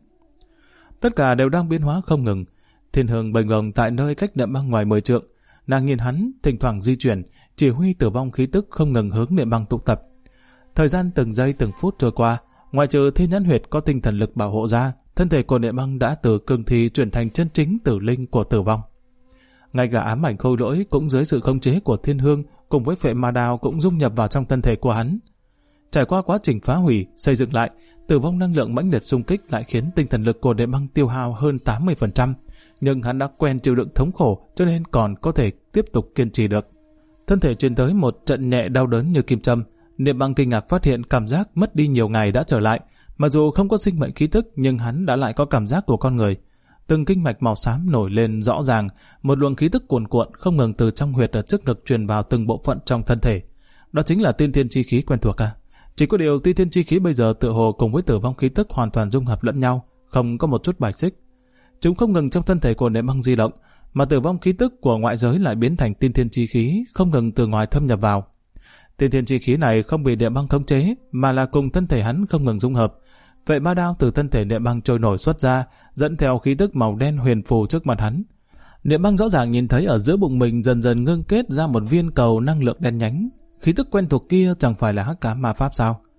Speaker 1: Tất cả đều đang biến hóa không ngừng. Thiên Hương bềnh bồng tại nơi cách Niệm Băng ngoài 10 trượng. Nàng nhìn hắn, thỉnh thoảng di chuyển, chỉ huy tử vong khí tức không ngừng hướng Niệm Băng tụ tập. Thời gian từng giây từng phút trôi qua, ngoại trừ Thiên Nhãn Huyệt có tinh thần lực bảo hộ ra, thân thể của Niệm Băng đã từ cương thi chuyển thành chân chính tử linh của tử vong. Ngay cả ám ảnh khôi lỗi cũng dưới sự khống chế của Thiên Hương cùng với phệ ma đao cũng dung nhập vào trong thân thể của hắn. Trải qua quá trình phá hủy, xây dựng lại, tử vong năng lượng mãnh liệt xung kích lại khiến tinh thần lực của Niệm Băng tiêu hao hơn 80%, nhưng hắn đã quen chịu đựng thống khổ cho nên còn có thể tiếp tục kiên trì được. Thân thể truyền tới một trận nhẹ đau đớn như kim châm. Niệm Băng kinh ngạc phát hiện cảm giác mất đi nhiều ngày đã trở lại. Mặc dù không có sinh mệnh khí tức nhưng hắn đã lại có cảm giác của con người. Từng kinh mạch màu xám nổi lên rõ ràng, một luồng khí tức cuồn cuộn không ngừng từ trong huyệt ở trước ngực truyền vào từng bộ phận trong thân thể. Đó chính là tiên thiên chi khí quen thuộc à? Chỉ có điều tiên thiên chi khí bây giờ tựa hồ cùng với tử vong khí tức hoàn toàn dung hợp lẫn nhau, không có một chút bài xích. Chúng không ngừng trong thân thể của Niệm Băng di động, mà tử vong khí tức của ngoại giới lại biến thành tiên thiên chi khí không ngừng từ ngoài thâm nhập vào. Tiên thiên chi khí này không bị Niệm Băng khống chế, mà là cùng thân thể hắn không ngừng dung hợp. Vậy ma đao từ thân thể Niệm Băng trôi nổi xuất ra, dẫn theo khí tức màu đen huyền phù trước mặt hắn. Niệm Băng rõ ràng nhìn thấy ở giữa bụng mình dần dần ngưng kết ra một viên cầu năng lượng đen nhánh. Khí tức quen thuộc kia chẳng phải là hắc ám ma pháp sao?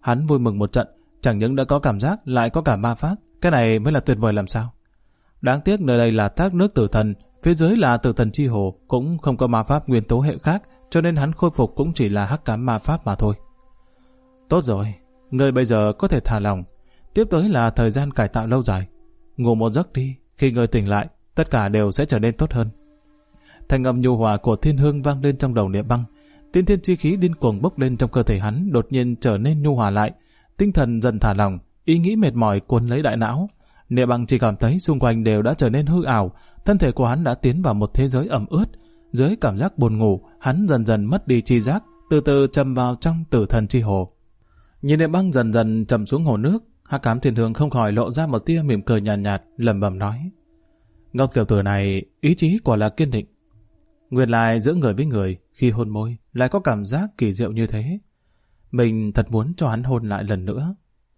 Speaker 1: Hắn vui mừng một trận, chẳng những đã có cảm giác lại có cả ma pháp, cái này mới là tuyệt vời làm sao. Đáng tiếc nơi đây là thác nước tử thần, phía dưới là tử thần chi hồ, cũng không có ma pháp nguyên tố hệ khác, cho nên hắn khôi phục cũng chỉ là hắc ám ma pháp mà thôi. Tốt rồi, ngươi bây giờ có thể thả lòng. Tiếp tới là thời gian cải tạo lâu dài. Ngủ một giấc đi, khi ngươi tỉnh lại, tất cả đều sẽ trở nên tốt hơn. Thanh âm nhu hòa của Thiên Hương vang lên trong đầu Niệm Băng. Tiên thiên chi khí điên cuồng bốc lên trong cơ thể hắn, đột nhiên trở nên nhu hòa lại. Tinh thần dần thả lỏng, ý nghĩ mệt mỏi cuốn lấy đại não. Niệm Băng chỉ cảm thấy xung quanh đều đã trở nên hư ảo, thân thể của hắn đã tiến vào một thế giới ẩm ướt. Dưới cảm giác buồn ngủ, hắn dần dần mất đi tri giác, từ từ chìm vào trong tử thần chi hồ. Nhìn Niệm Băng dần dần chìm xuống hồ nước, Hắc Ám Thiên Hương không khỏi lộ ra một tia mỉm cười nhàn nhạt, lẩm bẩm nói: Ngốc tiểu tử này ý chí quả là kiên định. Nguyên lai giữa người với người, khi hôn môi lại có cảm giác kỳ diệu như thế. Mình thật muốn cho hắn hôn lại lần nữa.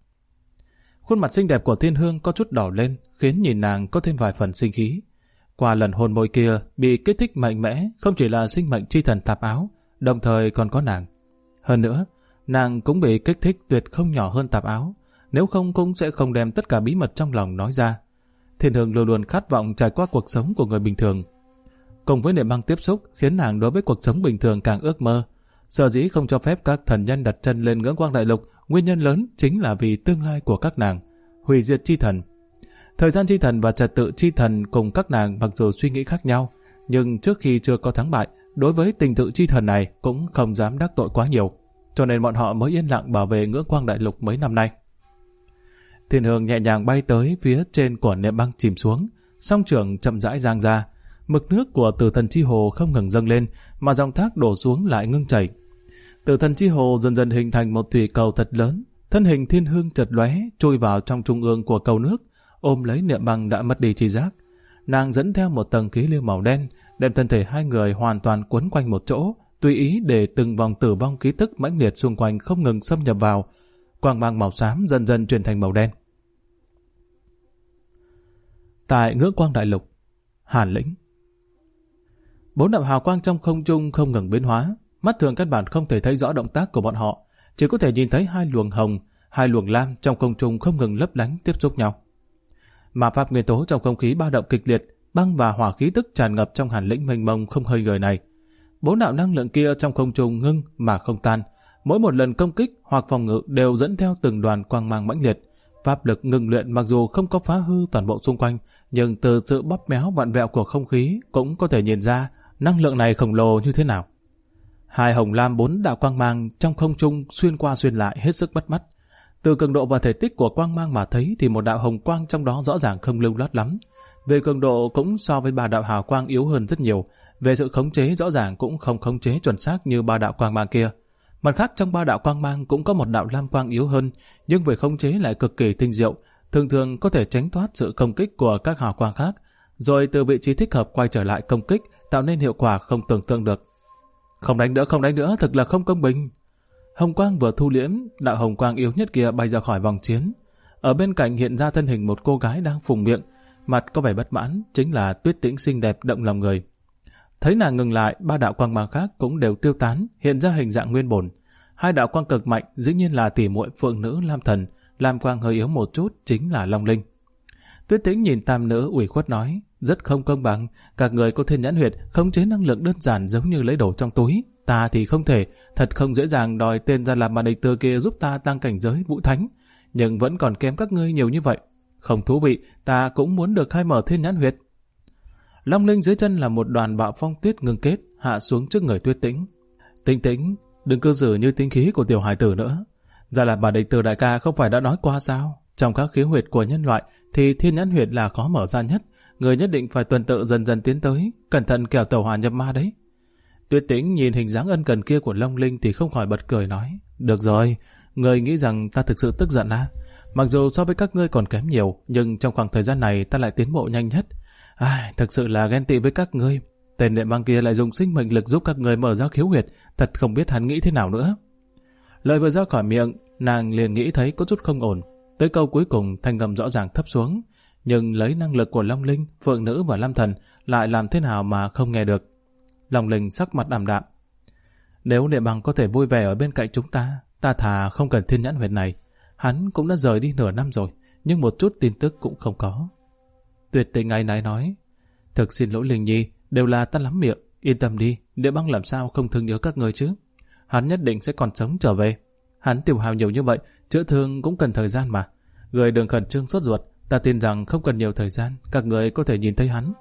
Speaker 1: Khuôn mặt xinh đẹp của Thiên Hương có chút đỏ lên, khiến nhìn nàng có thêm vài phần sinh khí. Qua lần hôn môi kia bị kích thích mạnh mẽ, không chỉ là sinh mệnh chi thần Tạp Áo, đồng thời còn có nàng. Hơn nữa, nàng cũng bị kích thích tuyệt không nhỏ hơn Tạp Áo, nếu không cũng sẽ không đem tất cả bí mật trong lòng nói ra. Thiên Hương luôn luôn khát vọng trải qua cuộc sống của người bình thường. Cùng với Niệm Băng tiếp xúc khiến nàng đối với cuộc sống bình thường càng ước mơ. Sở dĩ không cho phép các thần nhân đặt chân lên Ngưỡng Quang Đại Lục, nguyên nhân lớn chính là vì tương lai của các nàng. Hủy diệt chi thần. Thời gian chi thần và trật tự chi thần cùng các nàng mặc dù suy nghĩ khác nhau, nhưng trước khi chưa có thắng bại, đối với tình tự chi thần này cũng không dám đắc tội quá nhiều, cho nên bọn họ mới yên lặng bảo vệ Ngưỡng Quang Đại Lục mấy năm nay. Thiên Hương nhẹ nhàng bay tới phía trên của Niệm Băng chìm xuống, song trưởng chậm rãi giang ra. Mực nước của tử thần chi hồ không ngừng dâng lên, mà dòng thác đổ xuống lại ngưng chảy. Tử thần chi hồ dần dần hình thành một thủy cầu thật lớn. Thân hình Thiên Hương chợt lóe, chui vào trong trung ương của cầu nước, ôm lấy Niệm Băng đã mất đi tri giác. Nàng dẫn theo một tầng khí lưu màu đen, đem thân thể hai người hoàn toàn quấn quanh một chỗ, tùy ý để từng vòng tử vong khí tức mãnh liệt xung quanh không ngừng xâm nhập vào. Quang mang màu xám dần dần chuyển thành màu đen. Tại Ngưỡng Quang Đại Lục, Hàn Lĩnh. 4 đạo hào quang trong không trung không ngừng biến hóa, mắt thường căn bản không thể thấy rõ động tác của bọn họ, chỉ có thể nhìn thấy hai luồng hồng, hai luồng lam trong không trung không ngừng lấp lánh tiếp xúc nhau. Ma pháp nguyên tố trong không khí ba động kịch liệt, băng và hỏa khí tức tràn ngập trong Hàn Lĩnh mênh mông không hơi người này. 4 đạo năng lượng kia trong không trung ngưng mà không tan, mỗi một lần công kích hoặc phòng ngự đều dẫn theo từng đoàn quang mang mãnh liệt. Pháp lực ngừng luyện mặc dù không có phá hư toàn bộ xung quanh, nhưng từ sự bóp méo vặn vẹo của không khí cũng có thể nhìn ra năng lượng này khổng lồ như thế nào. Hai hồng lam 4 đạo quang mang trong không trung xuyên qua xuyên lại hết sức bắt mắt. Từ cường độ và thể tích của quang mang mà thấy thì một đạo hồng quang trong đó rõ ràng không lưu loát lắm. Về cường độ cũng so với 3 đạo hào quang yếu hơn rất nhiều. Về sự khống chế rõ ràng cũng không khống chế chuẩn xác như 3 đạo quang mang kia. Mặt khác trong 3 đạo quang mang cũng có một đạo lam quang yếu hơn, nhưng về khống chế lại cực kỳ tinh diệu, thường thường có thể tránh thoát sự công kích của các hào quang khác, rồi từ vị trí thích hợp quay trở lại công kích, tạo nên hiệu quả không tưởng tượng được. Không đánh nữa, thực là không công bình. Hồng quang vừa thu liễm, đạo hồng quang yếu nhất kia bay ra khỏi vòng chiến. Ở bên cạnh hiện ra thân hình một cô gái đang phùng miệng, mặt có vẻ bất mãn, chính là Tuyết Tĩnh xinh đẹp động lòng người. Thấy nàng ngừng lại, 3 đạo quang mang khác cũng đều tiêu tán, hiện ra hình dạng nguyên bổn. 2 đạo quang cực mạnh dĩ nhiên là tỷ muội phượng nữ Lam Thần, Lam quang hơi yếu một chút chính là Long Linh. Tuyết Tĩnh nhìn tam nữ ủy khuất nói, rất không công bằng, các người có thiên nhãn huyệt, khống chế năng lượng đơn giản giống như lấy đồ trong túi, ta thì không thể, thật không dễ dàng đòi tên ra làm màn địch từ kia giúp ta tăng cảnh giới vũ thánh, nhưng vẫn còn kém các ngươi nhiều như vậy. Không thú vị, ta cũng muốn được khai mở thiên nhãn huyệt. Long Linh dưới chân là một đoàn bạo phong tuyết ngưng kết, hạ xuống trước người Tuyết Tĩnh. Tĩnh Tĩnh, đừng cư xử như tính khí của tiểu hải tử nữa. Ra là bà địch từ đại ca không phải đã nói qua sao? Trong các khiếu huyệt của nhân loại thì thiên nhãn huyệt là khó mở ra nhất, người nhất định phải tuần tự dần dần tiến tới, cẩn thận kẻo tẩu hỏa nhập ma đấy. Tuyết Tĩnh nhìn hình dáng ân cần kia của Long Linh thì không khỏi bật cười nói, được rồi, người nghĩ rằng ta thực sự tức giận à? Mặc dù so với các ngươi còn kém nhiều, nhưng trong khoảng thời gian này ta lại tiến bộ nhanh nhất. Thực sự là ghen tị với các ngươi. Tên Niệm Băng kia lại dùng sinh mệnh lực giúp các người mở ra khiếu huyệt, thật không biết hắn nghĩ thế nào nữa. Lời vừa ra khỏi miệng, nàng liền nghĩ thấy có chút không ổn. Tới câu cuối cùng thanh âm rõ ràng thấp xuống, nhưng lấy năng lực của Long Linh, Phượng Nữ và Lam Thần lại làm thế nào mà không nghe được. Long Linh sắc mặt ảm đạm. Nếu Niệm Băng có thể vui vẻ ở bên cạnh chúng ta, Ta thà không cần thiên nhãn huyệt này. Hắn cũng đã rời đi nửa năm rồi, nhưng một chút tin tức cũng không có. Tuyệt Tình áy náy nói, thực xin lỗi Linh Nhi, đều là ta lắm miệng, yên tâm đi, Địa Băng làm sao không thương nhớ các người chứ. Hắn nhất định sẽ còn sống trở về. Hắn tiêu hao nhiều như vậy, chữa thương cũng cần thời gian mà. Người đừng khẩn trương sốt ruột, ta tin rằng không cần nhiều thời gian, các người có thể nhìn thấy hắn.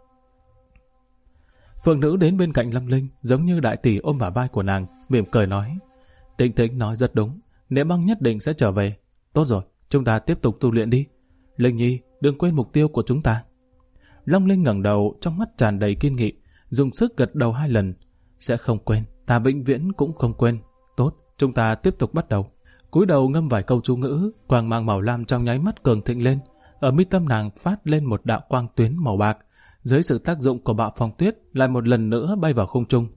Speaker 1: Phượng Nữ đến bên cạnh Lâm Linh, giống như đại tỷ ôm bả vai của nàng, mỉm cười nói, Tĩnh Tĩnh nói rất đúng, Địa Băng nhất định sẽ trở về. Tốt rồi, chúng ta tiếp tục tu luyện đi. Linh Nhi, đừng quên mục tiêu của chúng ta. Long Linh ngẩng đầu, trong mắt tràn đầy kiên nghị, dùng sức gật đầu 2 lần. Sẽ không quên, ta vĩnh viễn cũng không quên. Tốt, chúng ta tiếp tục bắt đầu. Cúi đầu ngâm vài câu chú ngữ, quang mang màu lam trong nháy mắt cường thịnh lên. Ở mi tâm nàng phát lên một đạo quang tuyến màu bạc. Dưới sự tác dụng của bạo phong tuyết, lại một lần nữa bay vào không trung.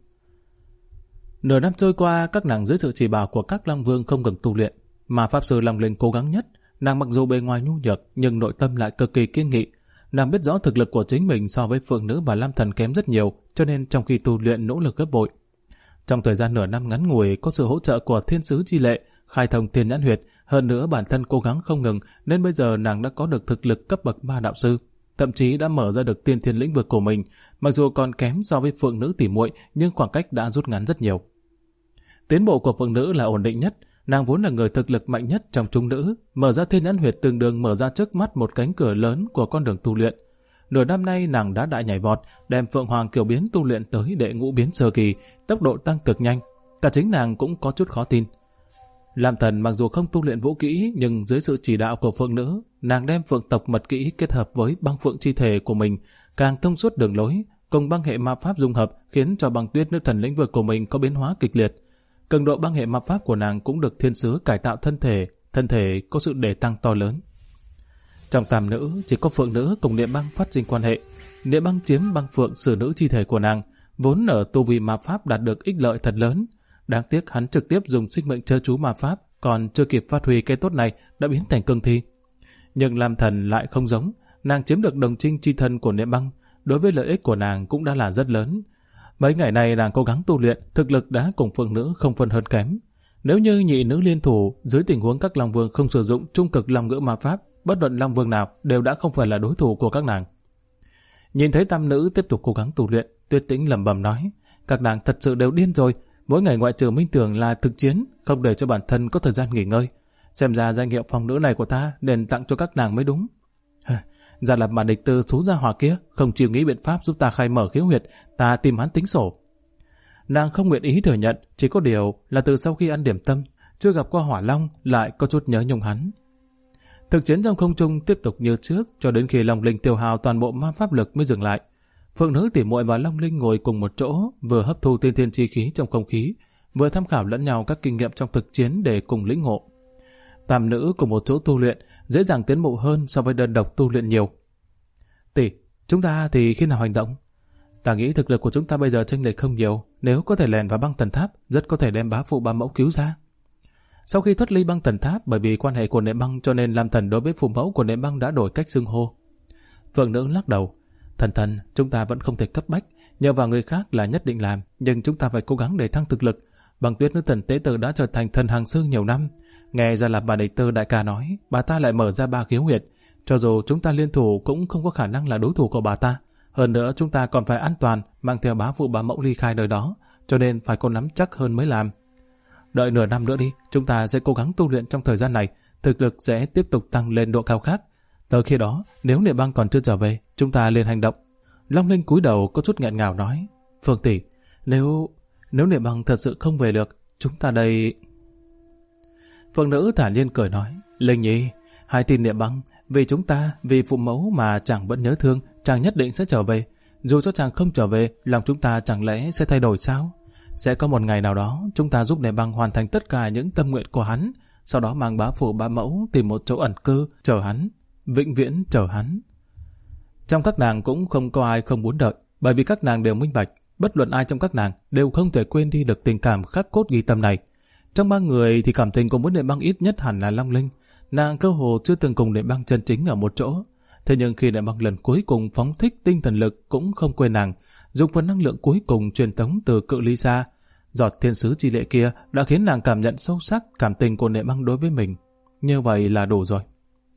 Speaker 1: Nửa năm trôi qua, các nàng dưới sự chỉ bảo của các Long Vương không ngừng tu luyện, mà Pháp Sư Long Linh cố gắng nhất. Nàng mặc dù bề ngoài nhu nhược, nhưng nội tâm lại cực kỳ kiên nghị. Nàng biết rõ thực lực của chính mình so với Phượng Nữ và Lam Thần kém rất nhiều, cho nên trong khi tu luyện nỗ lực gấp bội. Trong thời gian nửa năm ngắn ngủi, có sự hỗ trợ của Thiên Sứ Chi Lệ, khai thông Thiên Nhãn Huyệt, hơn nữa bản thân cố gắng không ngừng, nên bây giờ nàng đã có được thực lực cấp bậc 3 đạo sư, thậm chí đã mở ra được tiên thiên lĩnh vực của mình. Mặc dù còn kém so với Phượng Nữ tỉ muội, nhưng khoảng cách đã rút ngắn rất nhiều. Tiến bộ của Phượng Nữ là ổn định nhất. Nàng vốn là người thực lực mạnh nhất trong chúng nữ, mở ra Thiên Nhãn Huyệt tương đương mở ra trước mắt một cánh cửa lớn của con đường tu luyện. Nửa năm nay nàng đã đại nhảy vọt, đem Phượng Hoàng Kiều Biến tu luyện tới đệ ngũ biến sơ kỳ, tốc độ tăng cực nhanh. Cả chính nàng cũng có chút khó tin. Lam Thần mặc dù không tu luyện vũ kỹ, nhưng dưới sự chỉ đạo của Phượng Nữ, nàng đem Phượng tộc mật kỹ kết hợp với băng phượng chi thể của mình, càng thông suốt đường lối, cùng băng hệ ma pháp dung hợp, khiến cho băng tuyết nữ thần lĩnh vực của mình có biến hóa kịch liệt. Cường độ băng hệ ma pháp của nàng cũng được thiên sứ cải tạo thân thể có sự đề tăng to lớn. Trong tam nữ, chỉ có Phượng Nữ cùng Niệm Băng phát sinh quan hệ. Niệm Băng chiếm băng phượng sử nữ chi thể của nàng, vốn ở tu vi ma pháp đạt được ích lợi thật lớn. Đáng tiếc hắn trực tiếp dùng sinh mệnh chớ chú ma pháp, còn chưa kịp phát huy cái tốt này đã biến thành cương thi. Nhưng Lam Thần lại không giống, nàng chiếm được đồng trinh chi thân của Niệm Băng, đối với lợi ích của nàng cũng đã là rất lớn. Mấy ngày này nàng cố gắng tu luyện, thực lực đã cùng Phượng Nữ không phân hơn kém. Nếu như nhị nữ liên thủ, dưới tình huống các Long Vương không sử dụng trung cực long ngữ ma pháp, bất luận Long Vương nào đều đã không phải là đối thủ của các nàng. Nhìn thấy tam nữ tiếp tục cố gắng tu luyện, Tuyết Tĩnh lẩm bẩm nói, các nàng thật sự đều điên rồi, mỗi ngày ngoại trừ minh tưởng là thực chiến, không để cho bản thân có thời gian nghỉ ngơi. Xem ra danh hiệu phong nữ này của ta nên tặng cho các nàng mới đúng. Ra là bà địch tư xú gia hỏa kia không chịu nghĩ biện pháp giúp ta khai mở khiếu huyệt, ta tìm hắn tính sổ. Nàng không nguyện ý thừa nhận, chỉ có điều là từ sau khi ăn điểm tâm, chưa gặp qua Hỏa Long lại có chút nhớ nhung hắn. Thực chiến trong không trung tiếp tục như trước cho đến khi Long Linh tiêu hao toàn bộ ma pháp lực mới dừng lại. Phượng Nữ tỉ muội và Long Linh ngồi cùng một chỗ, vừa hấp thu tiên thiên chi khí trong không khí, vừa tham khảo lẫn nhau các kinh nghiệm trong thực chiến để cùng lĩnh ngộ. Tam nữ cùng một chỗ tu luyện dễ dàng tiến bộ hơn so với đơn độc tu luyện nhiều. Tỷ, chúng ta thì khi nào hành động? Ta nghĩ thực lực của chúng ta bây giờ chênh lệch không nhiều, nếu có thể lèn vào băng tần tháp, rất có thể đem bá phụ bá mẫu cứu ra. Sau khi thoát ly băng tần tháp, bởi vì quan hệ của Niệm Băng cho nên Lam Thần đối với phụ mẫu của Niệm Băng đã đổi cách xưng hô. Phượng Nữ lắc đầu, thần, chúng ta vẫn không thể cấp bách, nhờ vào người khác là nhất định làm, nhưng chúng ta phải cố gắng để thăng thực lực. Băng Tuyết nữ thần tế tử đã trở thành thần hàng sư nhiều năm, nghe ra là bà địch tư đại ca nói, bà ta lại mở ra 3 khiếu huyệt, cho dù chúng ta liên thủ cũng không có khả năng là đối thủ của bà ta. Hơn nữa chúng ta còn phải an toàn, mang theo bá phụ bá mẫu ly khai nơi đó, cho nên phải có nắm chắc hơn mới làm. Đợi nửa năm nữa đi, chúng ta sẽ cố gắng tu luyện trong thời gian này, thực lực sẽ tiếp tục tăng lên độ cao khác. Tới khi đó, nếu Niệm Băng còn chưa trở về, chúng ta liền hành động. Long Linh cúi đầu có chút nghẹn ngào nói, Phương tỷ, nếu Niệm Băng thật sự không về được, chúng ta đây... Phượng Nữ thản nhiên cười nói, Linh Nhi, hãy tin Niệm Băng, vì chúng ta, vì phụ mẫu mà chàng vẫn nhớ thương, chàng nhất định sẽ trở về. Dù cho chàng không trở về, lòng chúng ta chẳng lẽ sẽ thay đổi sao? Sẽ có một ngày nào đó, chúng ta giúp Niệm Băng hoàn thành tất cả những tâm nguyện của hắn, sau đó mang bá phụ bá mẫu tìm một chỗ ẩn cư, chờ hắn, vĩnh viễn chờ hắn. Trong các nàng cũng không có ai không muốn đợi, bởi vì các nàng đều minh bạch, bất luận ai trong các nàng đều không thể quên đi được tình cảm khắc cốt ghi tâm này. Trong 3 người thì cảm tình cùng với Niệm Băng ít nhất hẳn là Long Linh. Nàng cơ hồ chưa từng cùng Niệm Băng chân chính ở một chỗ. Thế nhưng khi Niệm Băng lần cuối cùng phóng thích tinh thần lực cũng không quên nàng, dùng phần năng lượng cuối cùng truyền tống từ cự ly xa. Giọt thiên sứ chi lệ kia đã khiến nàng cảm nhận sâu sắc cảm tình của Niệm Băng đối với mình. Như vậy là đủ rồi.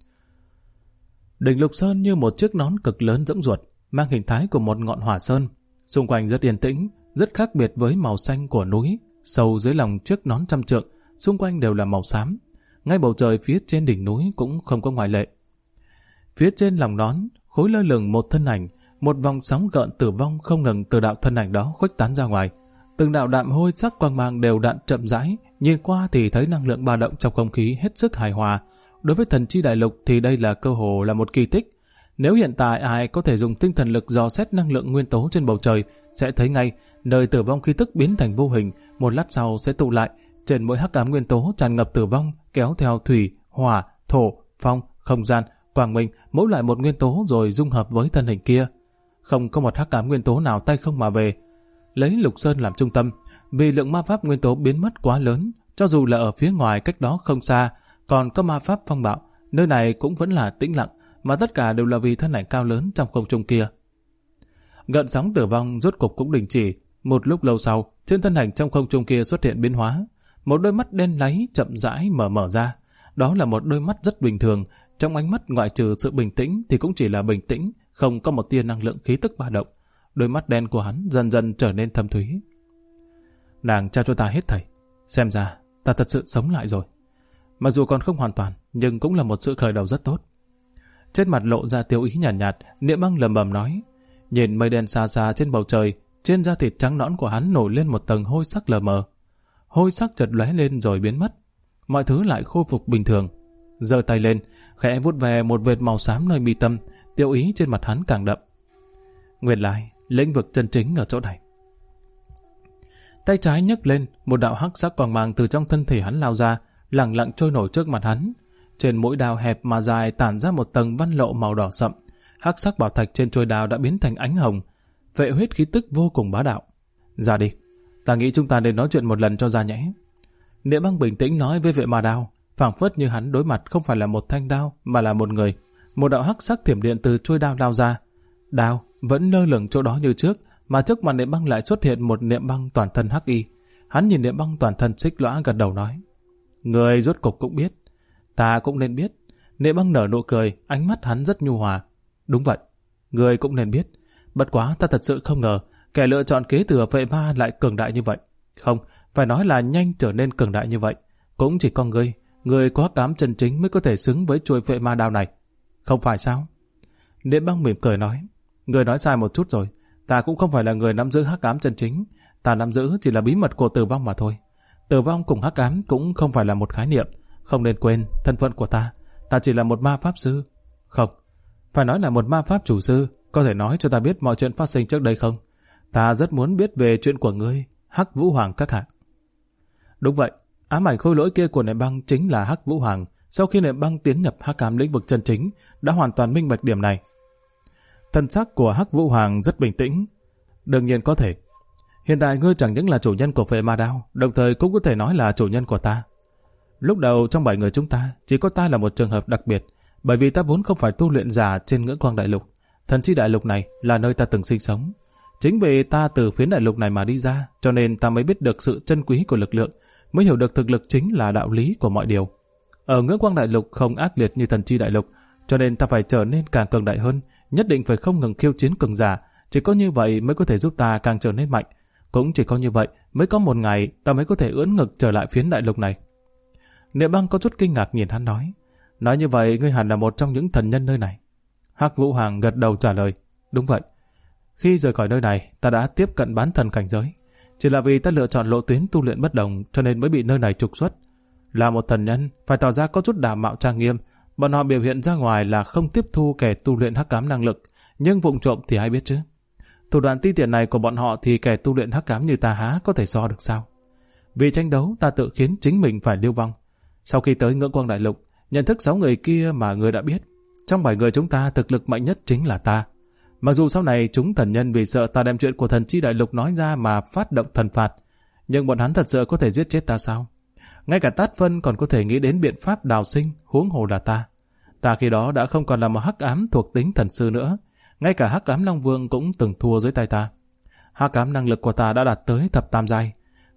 Speaker 1: Đỉnh Lục Sơn như một chiếc nón cực lớn rỗng ruột, mang hình thái của một ngọn hỏa sơn. Xung quanh rất yên tĩnh, rất khác biệt với màu xanh của núi. Sâu dưới lòng chiếc nón trăm trượng, xung quanh đều là màu xám. Ngay bầu trời phía trên đỉnh núi cũng không có ngoại lệ. Phía trên lòng nón, khối lơ lửng một thân ảnh, một vòng sóng gợn tử vong không ngừng từ đạo thân ảnh đó khuếch tán ra ngoài. Từng đạo đạm hôi sắc quang mang đều đặn chậm rãi, nhìn qua thì thấy năng lượng ba động trong không khí hết sức hài hòa. Đối với thần chi đại lục thì đây là cơ hồ là một kỳ tích. Nếu hiện tại ai có thể dùng tinh thần lực dò xét năng lượng nguyên tố trên bầu trời, sẽ thấy ngay nơi tử vong khí tức biến thành vô hình, một lát sau sẽ tụ lại. Trên mỗi hắc ám nguyên tố tràn ngập tử vong, kéo theo thủy, hỏa, thổ, phong, không gian, quang minh, mỗi loại một nguyên tố rồi dung hợp với thân hình kia. Không có một hắc ám nguyên tố nào tay không mà về. Lấy Lục Sơn làm trung tâm, vì lượng ma pháp nguyên tố biến mất quá lớn, cho dù là ở phía ngoài cách đó không xa, còn có ma pháp phong bạo, nơi này cũng vẫn là tĩnh lặng, mà tất cả đều là vì thân ảnh cao lớn trong không trung kia. Gợn sóng tử vong rốt cục cũng đình chỉ. Một lúc lâu sau, trên thân ảnh trong không trung kia xuất hiện biến hóa. Một đôi mắt đen láy chậm rãi mở ra. Đó là một đôi mắt rất bình thường. Trong ánh mắt ngoại trừ sự bình tĩnh thì cũng chỉ là bình tĩnh, không có một tia năng lượng khí tức ba động. Đôi mắt đen của hắn dần dần trở nên thâm thúy. Nàng trao cho ta hết thảy. Xem ra ta thật sự sống lại rồi. Mặc dù còn không hoàn toàn, nhưng cũng là một sự khởi đầu rất tốt. Trên mặt lộ ra tiêu ý nhàn nhạt, Niệm Băng lẩm bẩm nói. Nhìn mây đen xa xa trên bầu trời, trên da thịt trắng nõn của hắn nổi lên một tầng hôi sắc lờ mờ. Hôi sắc chợt lóe lên rồi biến mất. Mọi thứ lại khôi phục bình thường. Giơ tay lên, khẽ vuốt về một vệt màu xám nơi mi tâm, tiêu ý trên mặt hắn càng đậm. Nguyên lai, lĩnh vực chân chính ở chỗ này. Tay trái nhấc lên, một đạo hắc sắc quang mang từ trong thân thể hắn lao ra, lẳng lặng trôi nổi trước mặt hắn. Trên mũi đao hẹp mà dài tản ra một tầng văn lộ màu đỏ sậm. Hắc sắc bảo thạch trên chuôi đao đã biến thành ánh hồng. Vệ huyết khí tức vô cùng bá đạo. Ra đi, ta nghĩ chúng ta nên nói chuyện một lần cho ra nhẽ. Niệm Băng bình tĩnh nói với vệ ma đao, phảng phất như hắn đối mặt không phải là một thanh đao mà là một người. Một đạo hắc sắc thiểm điện từ chuôi đao lao ra. Đao vẫn lơ lửng chỗ đó như trước, mà trước mặt Niệm Băng lại xuất hiện một Niệm Băng toàn thân hắc y. Hắn nhìn Niệm Băng toàn thân xích lõa gật đầu nói: Người rốt cục cũng biết, ta cũng nên biết. Niệm Băng nở nụ cười, ánh mắt hắn rất nhu hòa. Đúng vậy, người cũng nên biết. Bất quá ta thật sự không ngờ kẻ lựa chọn kế thừa vệ ma lại cường đại như vậy. Không, phải nói là nhanh trở nên cường đại như vậy. Cũng chỉ có người có hắc ám chân chính mới có thể xứng với chuôi vệ ma đao này. Không phải sao? Niệm Băng mỉm cười nói: Người nói sai một chút rồi. Ta cũng không phải là người nắm giữ hắc ám chân chính. Ta nắm giữ chỉ là bí mật của tử vong mà thôi. Tử vong cùng hắc ám cũng không phải là một khái niệm. Không nên quên thân phận của ta. Ta chỉ là một ma pháp sư. Không, phải nói là một ma pháp chủ sư. Có thể nói cho ta biết mọi chuyện phát sinh trước đây không? Ta rất muốn biết về chuyện của ngươi, Hắc Vũ Hoàng các hạ. Đúng vậy, ám ảnh khôi lỗi kia của Niệm Băng chính là Hắc Vũ Hoàng. Sau khi Niệm Băng tiến nhập hắc ám lĩnh vực chân chính, đã hoàn toàn minh bạch điểm này. Thần sắc của Hắc Vũ Hoàng rất bình tĩnh. Đương nhiên có thể. Hiện tại ngươi chẳng những là chủ nhân của vệ ma đao, đồng thời cũng có thể nói là chủ nhân của ta. Lúc đầu trong 7 người chúng ta, chỉ có ta là một trường hợp đặc biệt, bởi vì ta vốn không phải tu luyện giả trên ngưỡng quang đại lục. Thần chi đại lục này là nơi ta từng sinh sống. Chính vì ta từ phiến đại lục này mà đi ra, cho nên ta mới biết được sự chân quý của lực lượng, mới hiểu được thực lực chính là đạo lý của mọi điều. Ở ngưỡng quang đại lục không ác liệt như thần chi đại lục, cho nên ta phải trở nên càng cường đại hơn, nhất định phải không ngừng khiêu chiến cường giả. Chỉ có như vậy mới có thể giúp ta càng trở nên mạnh. Cũng chỉ có như vậy mới có một ngày ta mới có thể ưỡn ngực trở lại phiến đại lục này. Niệm Băng có chút kinh ngạc nhìn hắn nói: Nói như vậy ngươi hẳn là một trong những thần nhân nơi này. Hắc Vũ Hoàng gật đầu trả lời: Đúng vậy. Khi rời khỏi nơi này, ta đã tiếp cận bán thần cảnh giới. Chỉ là vì ta lựa chọn lộ tuyến tu luyện bất đồng, cho nên mới bị nơi này trục xuất. Là một thần nhân, phải tỏ ra có chút đảm mạo trang nghiêm. Bọn họ biểu hiện ra ngoài là không tiếp thu kẻ tu luyện hắc ám năng lực, nhưng vụng trộm thì ai biết chứ. Thủ đoạn ti tiện này của bọn họ thì kẻ tu luyện hắc ám như ta há có thể so được sao? Vì tranh đấu, ta tự khiến chính mình phải lưu vong. Sau khi tới ngưỡng quang đại lục, nhận thức 6 người kia mà ngươi đã biết. Trong 7 người chúng ta, thực lực mạnh nhất chính là ta. Mặc dù sau này chúng thần nhân vì sợ ta đem chuyện của thần chi đại lục nói ra mà phát động thần phạt, nhưng bọn hắn thật sự có thể giết chết ta sao? Ngay cả Tát Phân còn có thể nghĩ đến biện pháp đào sinh, huống hồ là ta. Ta khi đó đã không còn là một hắc ám thuộc tính thần sư nữa. Ngay cả hắc ám Long Vương cũng từng thua dưới tay ta. Hắc ám năng lực của ta đã đạt tới thập tam giai.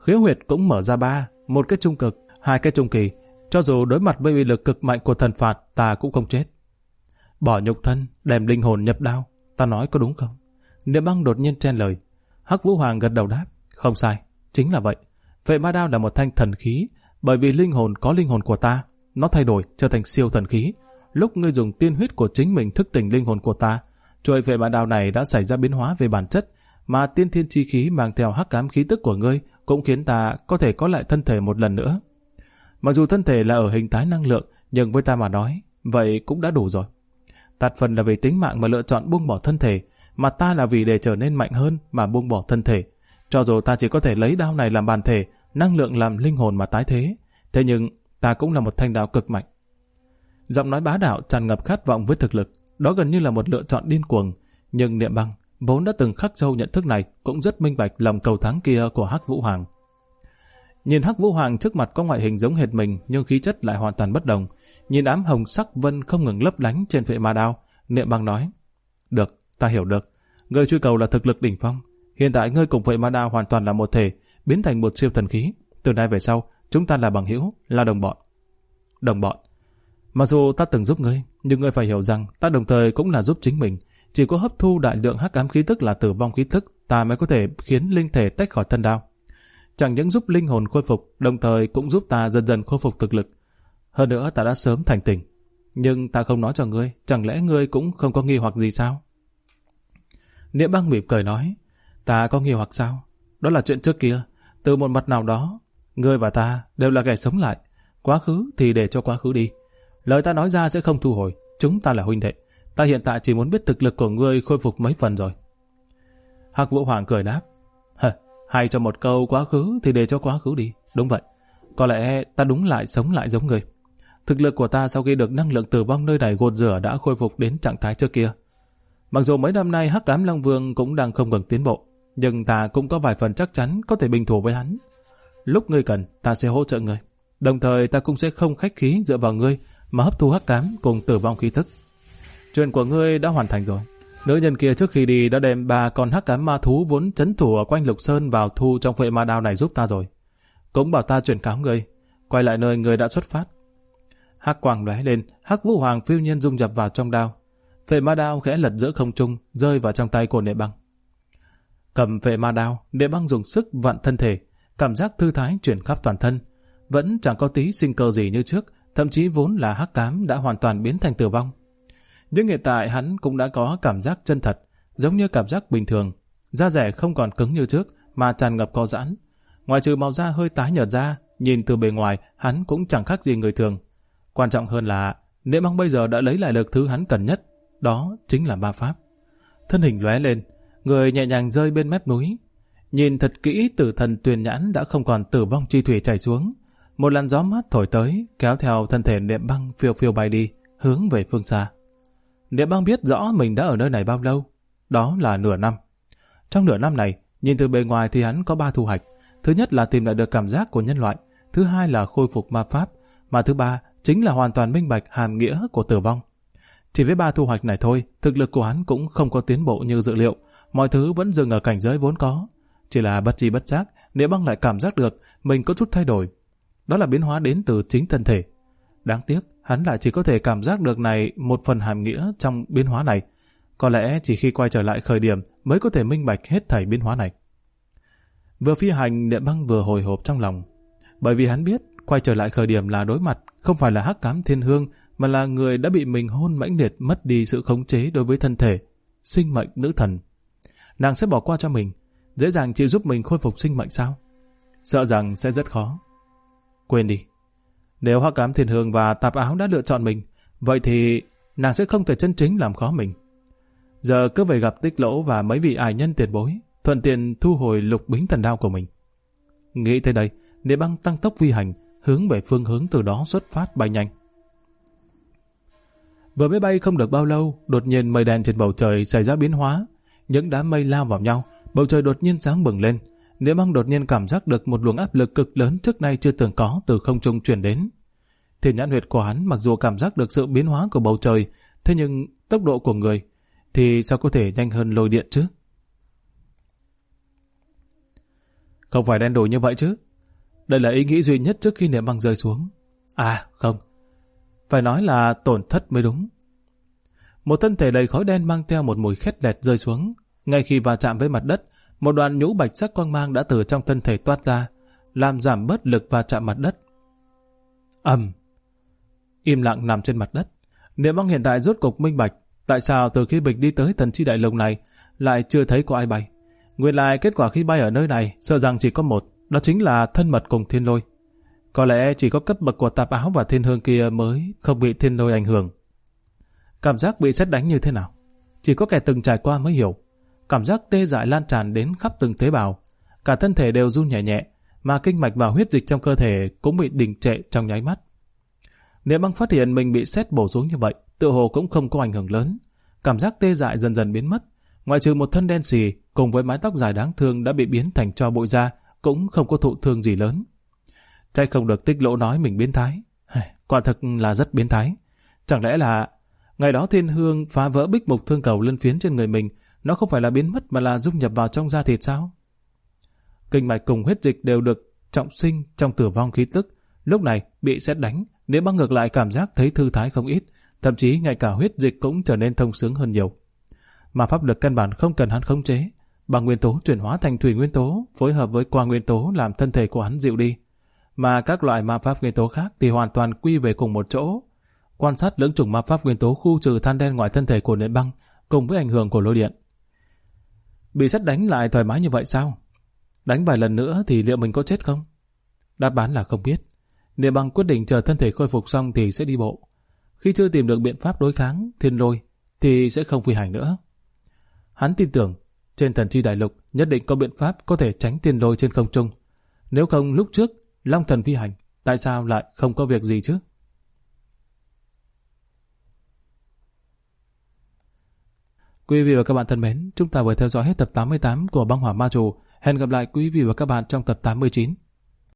Speaker 1: khiếu huyệt cũng mở ra 3, một cái trung cực, 2 cái trung kỳ. Cho dù đối mặt với uy lực cực mạnh của thần phạt, ta cũng không chết. Bỏ nhục thân, đem linh hồn nhập đao, ta nói có đúng không? Niệm Băng đột nhiên chen lời. Hắc Vũ Hoàng gật đầu đáp, không sai, chính là vậy. Vệ ma đao là một thanh thần khí, bởi vì linh hồn có linh hồn của ta, nó thay đổi trở thành siêu thần khí. Lúc ngươi dùng tiên huyết của chính mình thức tỉnh linh hồn của ta, chuôi vệ ma đao này đã xảy ra biến hóa về bản chất, mà tiên thiên chi khí mang theo hắc ám khí tức của ngươi cũng khiến ta có thể có lại thân thể một lần nữa. Mặc dù thân thể là ở hình thái năng lượng, nhưng với ta mà nói, vậy cũng đã đủ rồi. Tạt phần là vì tính mạng mà lựa chọn buông bỏ thân thể, mà ta là vì để trở nên mạnh hơn mà buông bỏ thân thể. Cho dù ta chỉ có thể lấy đao này làm bản thể, năng lượng làm linh hồn mà tái thế, thế nhưng ta cũng là một thanh đao cực mạnh. Giọng nói bá đạo tràn ngập khát vọng với thực lực, đó gần như là một lựa chọn điên cuồng. Nhưng Niệm Băng vốn đã từng khắc sâu nhận thức này, cũng rất minh bạch lòng cầu thắng kia của Hắc Vũ Hoàng. Nhìn Hắc Vũ Hoàng trước mặt có ngoại hình giống hệt mình, nhưng khí chất lại hoàn toàn bất đồng. Nhìn ám hồng sắc vân không ngừng lấp lánh trên vệ ma đao, Niệm Băng nói: được, ta hiểu được. Ngươi truy cầu là thực lực đỉnh phong. Hiện tại ngươi cùng vệ ma đao hoàn toàn là một thể, biến thành một siêu thần khí. Từ nay về sau, chúng ta là bằng hữu, là đồng bọn. Đồng bọn? Mặc dù ta từng giúp ngươi, nhưng ngươi phải hiểu rằng ta đồng thời cũng là giúp chính mình. Chỉ có hấp thu đại lượng hắc ám khí tức là tử vong khí tức, ta mới có thể khiến linh thể tách khỏi thân đao. Chẳng những giúp linh hồn khôi phục, đồng thời cũng giúp ta dần dần khôi phục thực lực. Hơn nữa ta đã sớm thành tỉnh. Nhưng ta không nói cho ngươi, chẳng lẽ ngươi cũng không có nghi hoặc gì sao? Niệm Băng mỉm cười nói: ta có nghi hoặc sao? Đó là chuyện trước kia. Từ một mặt nào đó, ngươi và ta đều là kẻ sống lại. Quá khứ thì để cho quá khứ đi. Lời ta nói ra sẽ không thu hồi. Chúng ta là huynh đệ. Ta hiện tại chỉ muốn biết thực lực của ngươi khôi phục mấy phần rồi. Hắc Vũ Hoàng cười đáp: hay cho một câu quá khứ thì để cho quá khứ đi. Đúng vậy. Có lẽ ta đúng lại sống lại giống ngươi. Thực lực của ta sau khi được năng lượng tử vong nơi này gột rửa đã khôi phục đến trạng thái trước kia. Mặc dù mấy năm nay Hắc Ám Long Vương cũng đang không ngừng tiến bộ, nhưng ta cũng có vài phần chắc chắn có thể bình thủ với hắn. Lúc ngươi cần, ta sẽ hỗ trợ ngươi. Đồng thời ta cũng sẽ không khách khí dựa vào ngươi mà hấp thu hắc ám cùng tử vong khí thức. Chuyện của ngươi đã hoàn thành rồi. Nữ nhân kia trước khi đi đã đem 3 con hắc ám ma thú vốn trấn thủ ở quanh Lục Sơn vào thu trong vệ ma đao này giúp ta rồi. Cũng bảo ta chuyển cáo ngươi, quay lại nơi ngươi đã xuất phát. Hắc quang lóe lên, Hắc Vũ Hoàng phiêu nhiên dung nhập vào trong đao. Vệ ma đao khẽ lật giữa không trung, rơi vào trong tay của Niệm Băng. Cầm vệ ma đao, Niệm Băng dùng sức vặn thân thể, cảm giác thư thái chuyển khắp toàn thân, vẫn chẳng có tí sinh cơ gì như trước, thậm chí vốn là hắc ám đã hoàn toàn biến thành tử vong. Nhưng hiện tại hắn cũng đã có cảm giác chân thật, giống như cảm giác bình thường, da rẻ không còn cứng như trước mà tràn ngập co giãn. Ngoài trừ màu da hơi tái nhợt ra, nhìn từ bề ngoài hắn cũng chẳng khác gì người thường. Quan trọng hơn là Niệm Băng bây giờ đã lấy lại được thứ hắn cần nhất, đó chính là ma pháp. Thân hình lóe lên, người nhẹ nhàng rơi bên mép núi. Nhìn thật kỹ, Tử Thần Tuyền Nhãn đã không còn tử vong chi thủy chảy xuống. Một làn gió mát thổi tới, kéo theo thân thể Niệm Băng phiêu phiêu bay đi, hướng về phương xa. Niệm Băng biết rõ mình đã ở nơi này bao lâu, đó là nửa năm. Trong nửa năm này, nhìn từ bề ngoài thì hắn có 3 thu hoạch. Thứ nhất là tìm lại được cảm giác của nhân loại, thứ hai là khôi phục ma pháp, mà thứ ba chính là hoàn toàn minh bạch hàm nghĩa của tử vong. Chỉ với 3 thu hoạch này thôi, thực lực của hắn cũng không có tiến bộ như dự liệu, mọi thứ vẫn dừng ở cảnh giới vốn có. Chỉ là bất tri bất giác, Niệm Băng lại cảm giác được mình có chút thay đổi. Đó là biến hóa đến từ chính thân thể. Đáng tiếc, hắn lại chỉ có thể cảm giác được này một phần hàm nghĩa trong biến hóa này. Có lẽ chỉ khi quay trở lại khởi điểm mới có thể minh bạch hết thảy biến hóa này. Vừa phi hành, Niệm Băng vừa hồi hộp trong lòng. Bởi vì hắn biết, quay trở lại khởi điểm là đối mặt không phải là Hắc Ám Thiên Hương, mà là người đã bị mình hôn mãnh liệt mất đi sự khống chế đối với thân thể, sinh mệnh nữ thần. Nàng sẽ bỏ qua cho mình, dễ dàng chịu giúp mình khôi phục sinh mệnh sao? Sợ rằng sẽ rất khó. Quên đi. Nếu Hắc Ám Thiên Hương và Tạp Áo đã lựa chọn mình, vậy thì nàng sẽ không thể chân chính làm khó mình. Giờ cứ về gặp Tích Lỗ và mấy vị ải nhân tiền bối, thuận tiện thu hồi Lục Bính Thần Đao của mình. Nghĩ tới đây, Niệm Băng tăng tốc phi hành, hướng về phương hướng từ đó xuất phát bay nhanh. Vừa mới bay không được bao lâu, đột nhiên mây đen trên bầu trời xảy ra biến hóa. Những đám mây lao vào nhau, bầu trời đột nhiên sáng bừng lên. Niệm Băng đột nhiên cảm giác được một luồng áp lực cực lớn trước nay chưa từng có từ không trung truyền đến. Thiên nhãn huyệt của hắn mặc dù cảm giác được sự biến hóa của bầu trời, thế nhưng tốc độ của người thì sao có thể nhanh hơn lôi điện chứ? Không phải đen đủi như vậy chứ. Đây là ý nghĩ duy nhất trước khi niệm băng rơi xuống. À không, phải nói là tổn thất mới đúng. Một thân thể đầy khói đen mang theo một mùi khét lẹt rơi xuống. Ngay khi va chạm với mặt đất, một đoạn nhũ bạch sắc quang mang đã từ trong thân thể toát ra, làm giảm bớt lực va chạm mặt đất. Ầm. Im lặng nằm trên mặt đất. Niệm băng hiện tại rốt cục minh bạch tại sao từ khi Bịch đi tới thần chi đại lục này lại chưa thấy có ai bay. Nguyên lại kết quả khi bay ở nơi này sợ rằng chỉ có một, đó chính là thân mật cùng thiên lôi. Có lẽ chỉ có cấp bậc của tạp áo và thiên hương kia mới không bị thiên lôi ảnh hưởng. Cảm giác bị sét đánh như thế nào? Chỉ có kẻ từng trải qua mới hiểu. Cảm giác tê dại lan tràn đến khắp từng tế bào. Cả thân thể đều run nhẹ nhẹ, mà kinh mạch và huyết dịch trong cơ thể cũng bị đình trệ trong nháy mắt. Niệm băng phát hiện mình bị sét bổ xuống như vậy, tựa hồ cũng không có ảnh hưởng lớn. Cảm giác tê dại dần dần biến mất. Ngoại trừ một thân đen xì cùng với mái tóc dài đáng thương đã bị biến thành tro bụi ra, cũng không có thụ thương gì lớn. Trách không được Tích Lỗ nói mình biến thái. Quả thực là rất biến thái. Chẳng lẽ là ngày đó thiên hương phá vỡ bích mục thương cầu lân phiến trên người mình, nó không phải là biến mất mà là dung nhập vào trong da thịt sao? Kinh mạch cùng huyết dịch đều được trọng sinh trong tử vong khí tức. Lúc này bị sét đánh, Niệm băng ngược lại cảm giác thấy thư thái không ít, thậm chí ngay cả huyết dịch cũng trở nên thông sướng hơn nhiều. Mà pháp lực căn bản không cần hắn khống chế, bằng nguyên tố chuyển hóa thành thủy nguyên tố, phối hợp với quang nguyên tố làm thân thể của hắn dịu đi. Mà các loại ma pháp nguyên tố khác thì hoàn toàn quy về cùng một chỗ. Quan sát lưỡng chủng ma pháp nguyên tố khu trừ than đen ngoài thân thể của Niệm băng cùng với ảnh hưởng của lôi điện. Bị sét đánh lại thoải mái như vậy sao? Đánh vài lần nữa thì liệu mình có chết không? Đáp án là không biết. Niệm băng quyết định chờ thân thể khôi phục xong thì sẽ đi bộ. Khi chưa tìm được biện pháp đối kháng thiên lôi thì sẽ không phi hành nữa. Hắn tin tưởng trên thần chi đại lục nhất định có biện pháp có thể tránh thiên lôi trên không trung. Nếu không lúc trước Long thần phi hành, tại sao lại không có việc gì chứ? Quý vị và các bạn thân mến, chúng ta vừa theo dõi hết tập 88 của Băng Hỏa Ma Trù. Hẹn gặp lại quý vị và các bạn trong tập 89.